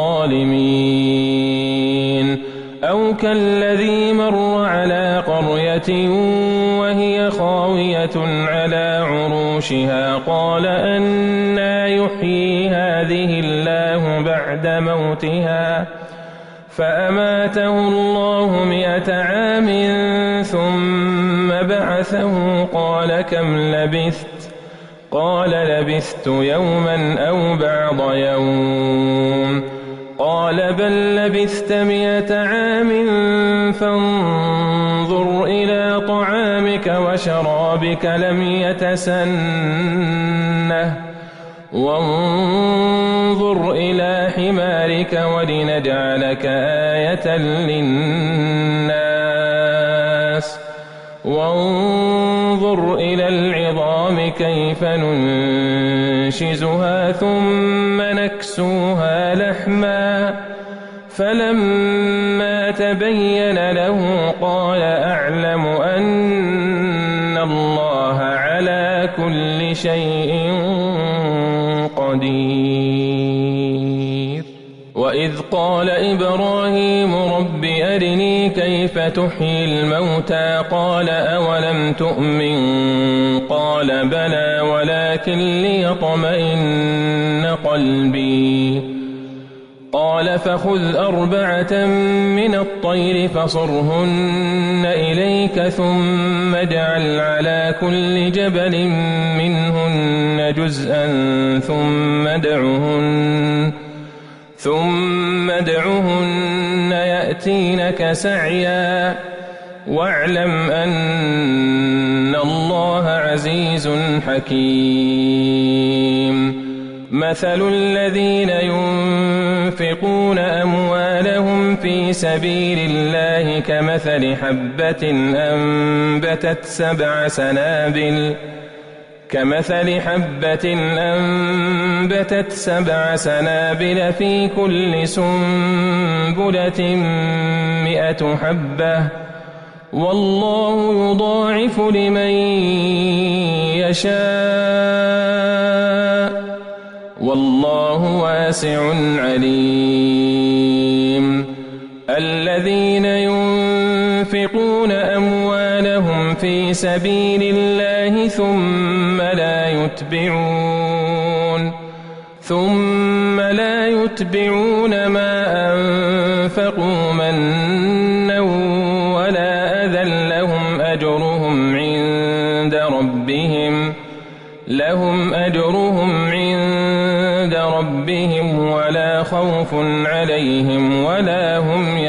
الظالمين أو كالذي مر على قرية وهي خاوية على عروشها قال أنى يحيي هذه الله بعد موتها فأماته الله مئة عام ثم بعثه قال كم لبثت قال لبثت يوما أو بعض يوم قال بل لبثت مئة عام فانظر إلى طعامك وشرابك لم يتسنه وانظر إلى حمارك ولنجعلك آية للناس وانظر إلى العظام كيف ننشزها ثم نكسوها لحما فلما تبين له قال أعلم أن الله على كل شيء قدير وإذ قال إبراهيم رب أرني كيف تحيي الموتى قال أولم تؤمن قال بلى ولكن ليطمئن قلبي قال فخذ أربعة من الطير فصرهن إليك ثم اجعل على كل جبل منهن جزءا ثم ادعهن ثم ادعهن يأتينك سعيا واعلم أن الله عزيز حكيم مثل الذين ينفقون أموالهم في سبيل الله كمثل حبة أنبتت سبع سنابل كمثل حبة أنبتت سبع سنابل في كل سنبلة مئة حبة والله يضاعف لمن يشاء والله واسع عليم الذين ينفقون أموالهم أموالهم في سبيل الله ثم لا يتبعون ثم لا يتبعون ما أنفقوا منا ولا أذى لهم أجرهم عند ربهم لهم أجرهم عند ربهم ولا خوف عليهم ولا هم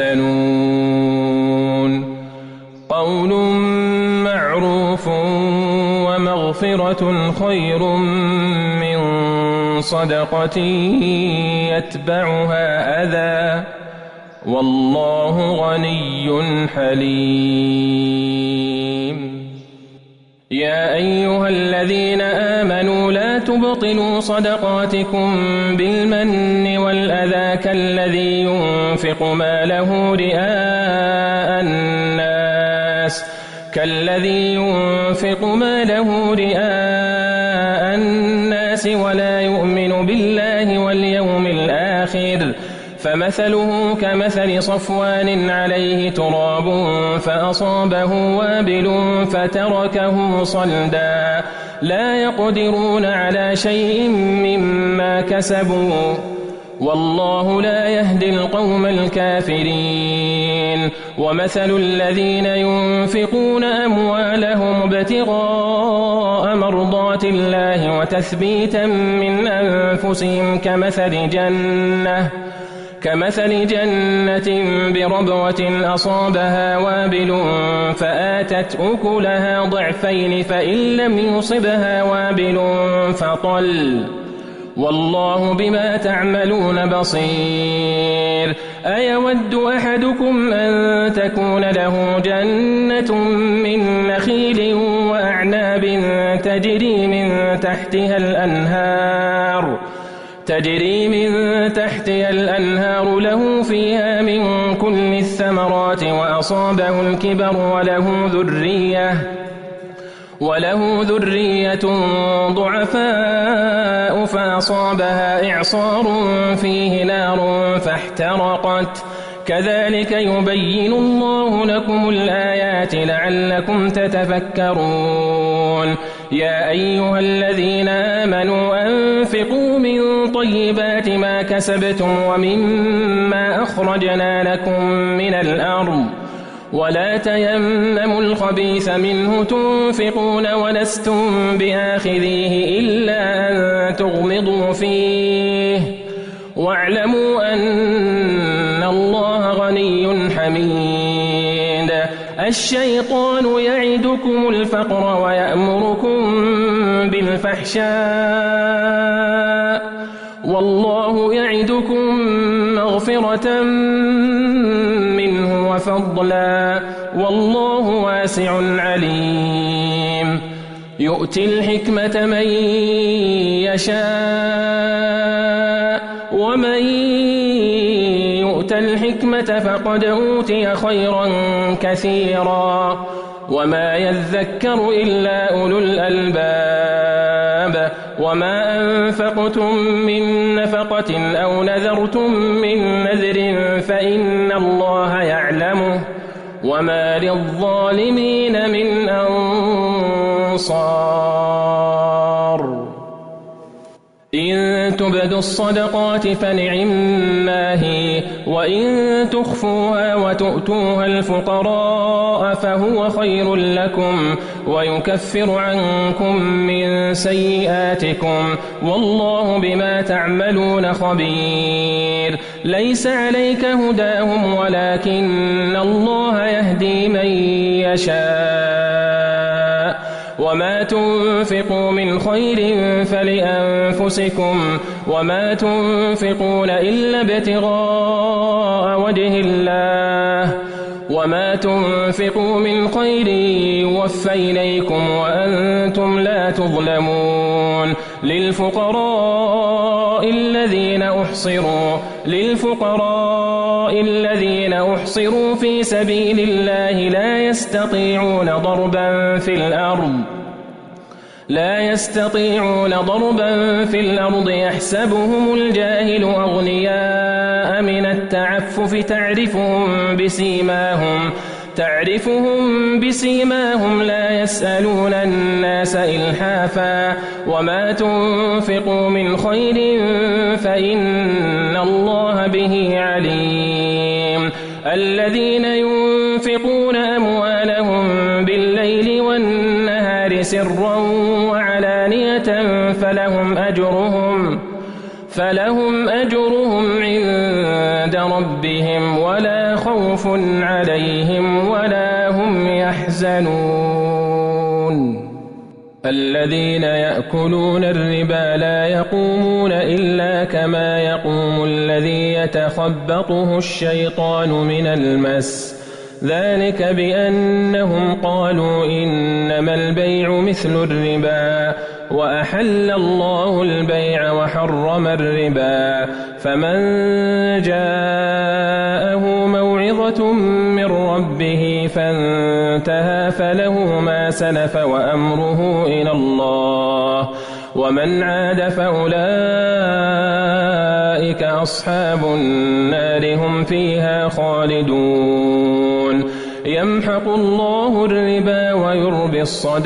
يحزنون قول معروف ومغفرة خير من صدقة يتبعها أذى والله غني حليم يا أيها الذين آمنوا لا تبطلوا صدقاتكم بالمن والأذى كالذي ينفق ماله رئاء الناس كالذي ينفق ماله رئاء الناس ولا يؤمن بالله واليوم الآخر فمثله كمثل صفوان عليه تراب فأصابه وابل فتركه صلدا لا يقدرون على شيء مما كسبوا والله لا يهدي القوم الكافرين ومثل الذين ينفقون أموالهم ابتغاء مرضات الله وتثبيتا من أنفسهم كمثل جنة كمثل جنة بربوة أصابها وابل فآتت أكلها ضعفين فإن لم يصبها وابل فطل والله بما تعملون بصير أيود أحدكم أن تكون له جنة من نخيل وأعناب تجري من تحتها الأنهار تجري من تحتها الأنهار له فيها من كل الثمرات وأصابه الكبر وله ذرية وله ذرية ضعفاء فأصابها إعصار فيه نار فاحترقت كذلك يبين الله لكم الآيات لعلكم تتفكرون يا أيها الذين آمنوا أنفقوا من طيبات ما كسبتم ومما أخرجنا لكم من الأرض ولا تيمموا الخبيث منه تنفقون ولستم بآخذيه إلا أن تغمضوا فيه واعلموا أن الله غني حميد الشيطان يعدكم الفقر ويأمركم بالفحشاء والله يعدكم مغفرة منه وفضلا والله واسع عليم يؤتي الحكمة من يشاء ومن يؤت الحكمة فقد أوتي خيرا كثيرا وما يذكر إلا أولو الألباب وما أنفقتم من نفقة أو نذرتم من نذر فإن الله يعلمه وما للظالمين من أنصار إن تبدوا الصدقات فنعما هي وإن تخفوها وتؤتوها الفقراء فهو خير لكم ويكفر عنكم من سيئاتكم والله بما تعملون خبير ليس عليك هداهم ولكن الله يهدي من يشاء وما تنفقوا من خير فلأنفسكم وما تنفقون إلا ابتغاء وجه الله وما تنفقوا من خير يوفى إليكم وأنتم لا تظلمون للفقراء الذين أحصروا للفقراء الذين أحصروا في سبيل الله لا يستطيعون ضربا في الأرض لا يستطيعون ضربا في الأرض يحسبهم الجاهل أغنياء من التعفف تعرفهم بسيماهم تعرفهم بسيماهم لا يسألون الناس إلحافا وما تنفقوا من خير فإن الله به عليم الذين ينفقون أموالهم بالليل والنهار سرا وعلانية فلهم أجرهم فلهم أجرهم عند ربهم ولا خوف عليهم ولا هم يحزنون الذين يأكلون الربا لا يقومون إلا كما يقوم الذي يتخبطه الشيطان من المس ذلك بأنهم قالوا إنما البيع مثل الربا وأحل الله البيع وحرم الربا فمن جاءه موعظة من ربه فانتهى فله ما سلف وأمره إلى الله ومن عاد فأولئك أصحاب النار هم فيها خالدون يمحق الله الربا ويربي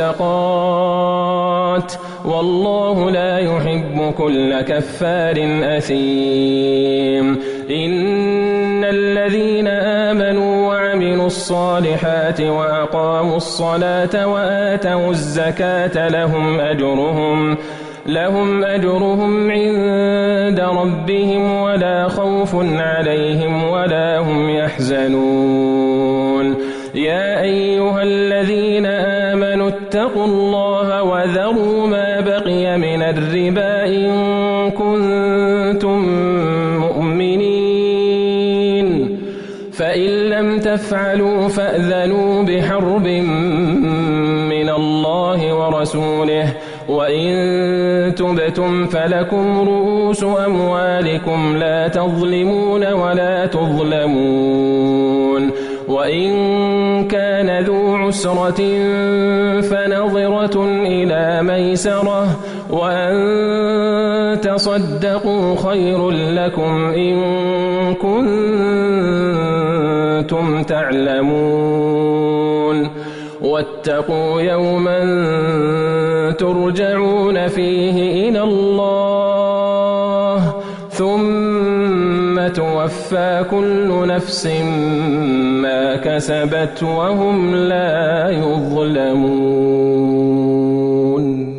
الصدقات والله لا يحب كل كفار أثيم إن الذين آمنوا وعملوا الصالحات وأقاموا الصلاة وآتوا الزكاة لهم أجرهم لهم أجرهم عند ربهم ولا خوف عليهم ولا هم يحزنون يا أيها الذين آمنوا اتقوا الله وذروا ما بقي من الربا إن كنتم مؤمنين فإن لم تفعلوا فأذنوا بحرب من الله ورسوله وإن تبتم فلكم رؤوس أموالكم لا تظلمون ولا تظلمون وإن كان ذو عسرة فنظرة إلى ميسرة وأن تصدقوا خير لكم إن كنتم تعلمون واتقوا يوما ترجعون فيه إلى الله ثم توفى كل نفس ما كسبت وهم لا يظلمون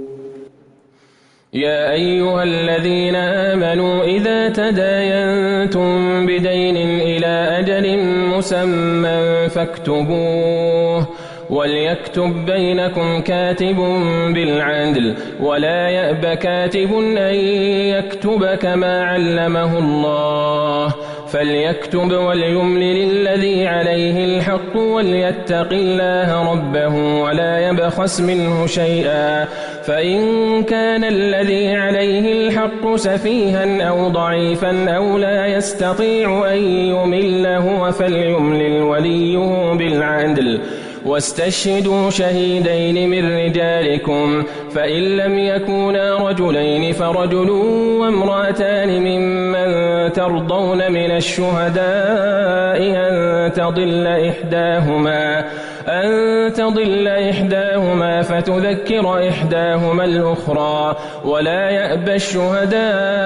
يا أيها الذين آمنوا إذا تداينتم بدين إلى أجل مسمى فاكتبوه وليكتب بينكم كاتب بالعدل ولا يأب كاتب أن يكتب كما علمه الله فليكتب وليملل الذي عليه الحق وليتق الله ربه ولا يبخس منه شيئا فإن كان الذي عليه الحق سفيها أو ضعيفا أو لا يستطيع أن يمل هو فليملل وليه بالعدل واستشهدوا شهيدين من رجالكم فإن لم يكونا رجلين فرجل وامرأتان ممن ترضون من الشهداء أن تضل إحداهما أن تضل إحداهما فتذكر إحداهما الأخرى ولا يأبى الشهداء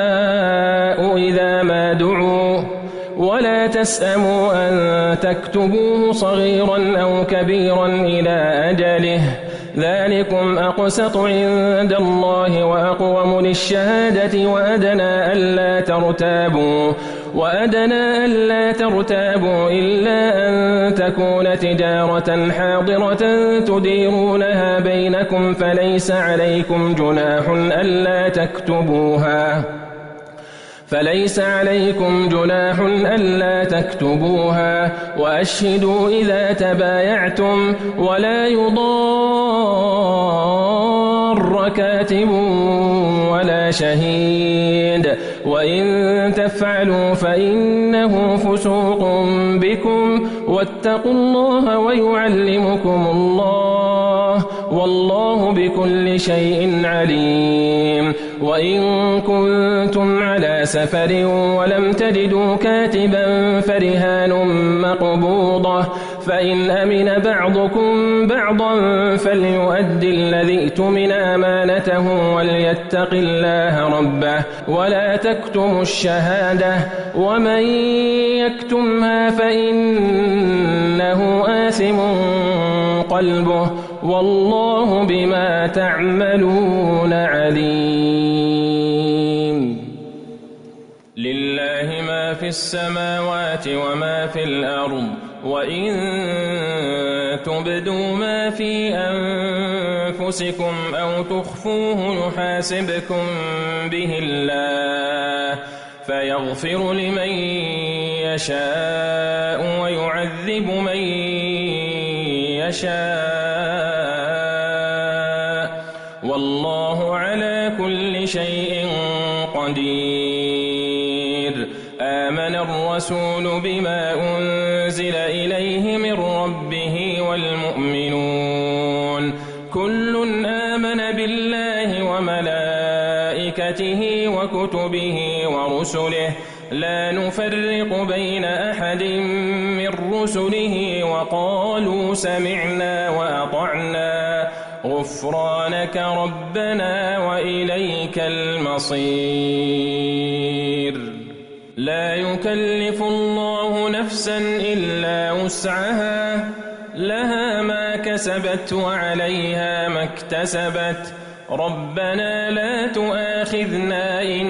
إذا ما دعوا ولا تسأموا أن تكتبوه صغيرا أو كبيرا إلى أجله ذلكم أقسط عند الله وأقوم للشهادة وأدنى ألا ترتابوا وأدنى ألا ترتابوا إلا أن تكون تجارة حاضرة تديرونها بينكم فليس عليكم جناح ألا تكتبوها فليس عليكم جناح ألا تكتبوها وأشهدوا إذا تبايعتم ولا يضار كاتب ولا شهيد وإن تفعلوا فإنه فسوق بكم واتقوا الله ويعلمكم الله والله بكل شيء عليم وإن كنتم على سفر ولم تجدوا كاتبا فرهان مقبوضة فإن أمن بعضكم بعضا فليؤدي الذي ائتمن أمانته وليتق الله ربه ولا تكتموا الشهادة ومن يكتمها فإنه آثم قلبه والله بما تعملون عليم. لله ما في السماوات وما في الأرض وإن تبدوا ما في أنفسكم أو تخفوه يحاسبكم به الله فيغفر لمن يشاء ويعذب من يشاء والله على كل شيء قدير. آمن الرسول بما أنزل إليه من ربه والمؤمنون كل آمن بالله وملائكته وكتبه ورسله لا نفرق بين أحد من رسله وقالوا سمعنا وأطعنا غفرانك ربنا وإليك المصير. لا يكلف الله نفسا إلا وسعها لها ما كسبت وعليها ما اكتسبت ربنا لا تؤاخذنا إن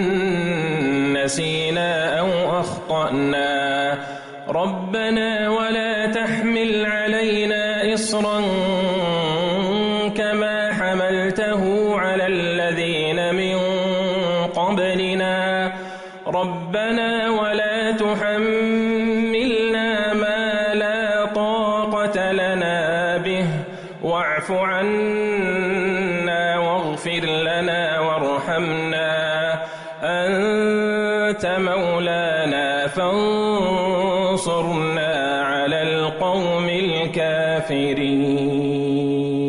نسينا أو أخطأنا ربنا ولا تحمل علينا إصرا كما حملته على الذين من قبلنا ربنا ولا تحملنا ما لا طاقة لنا به واعف عنا واغفر لنا وارحمنا أنت مولانا فانصرنا على القوم الكافرين.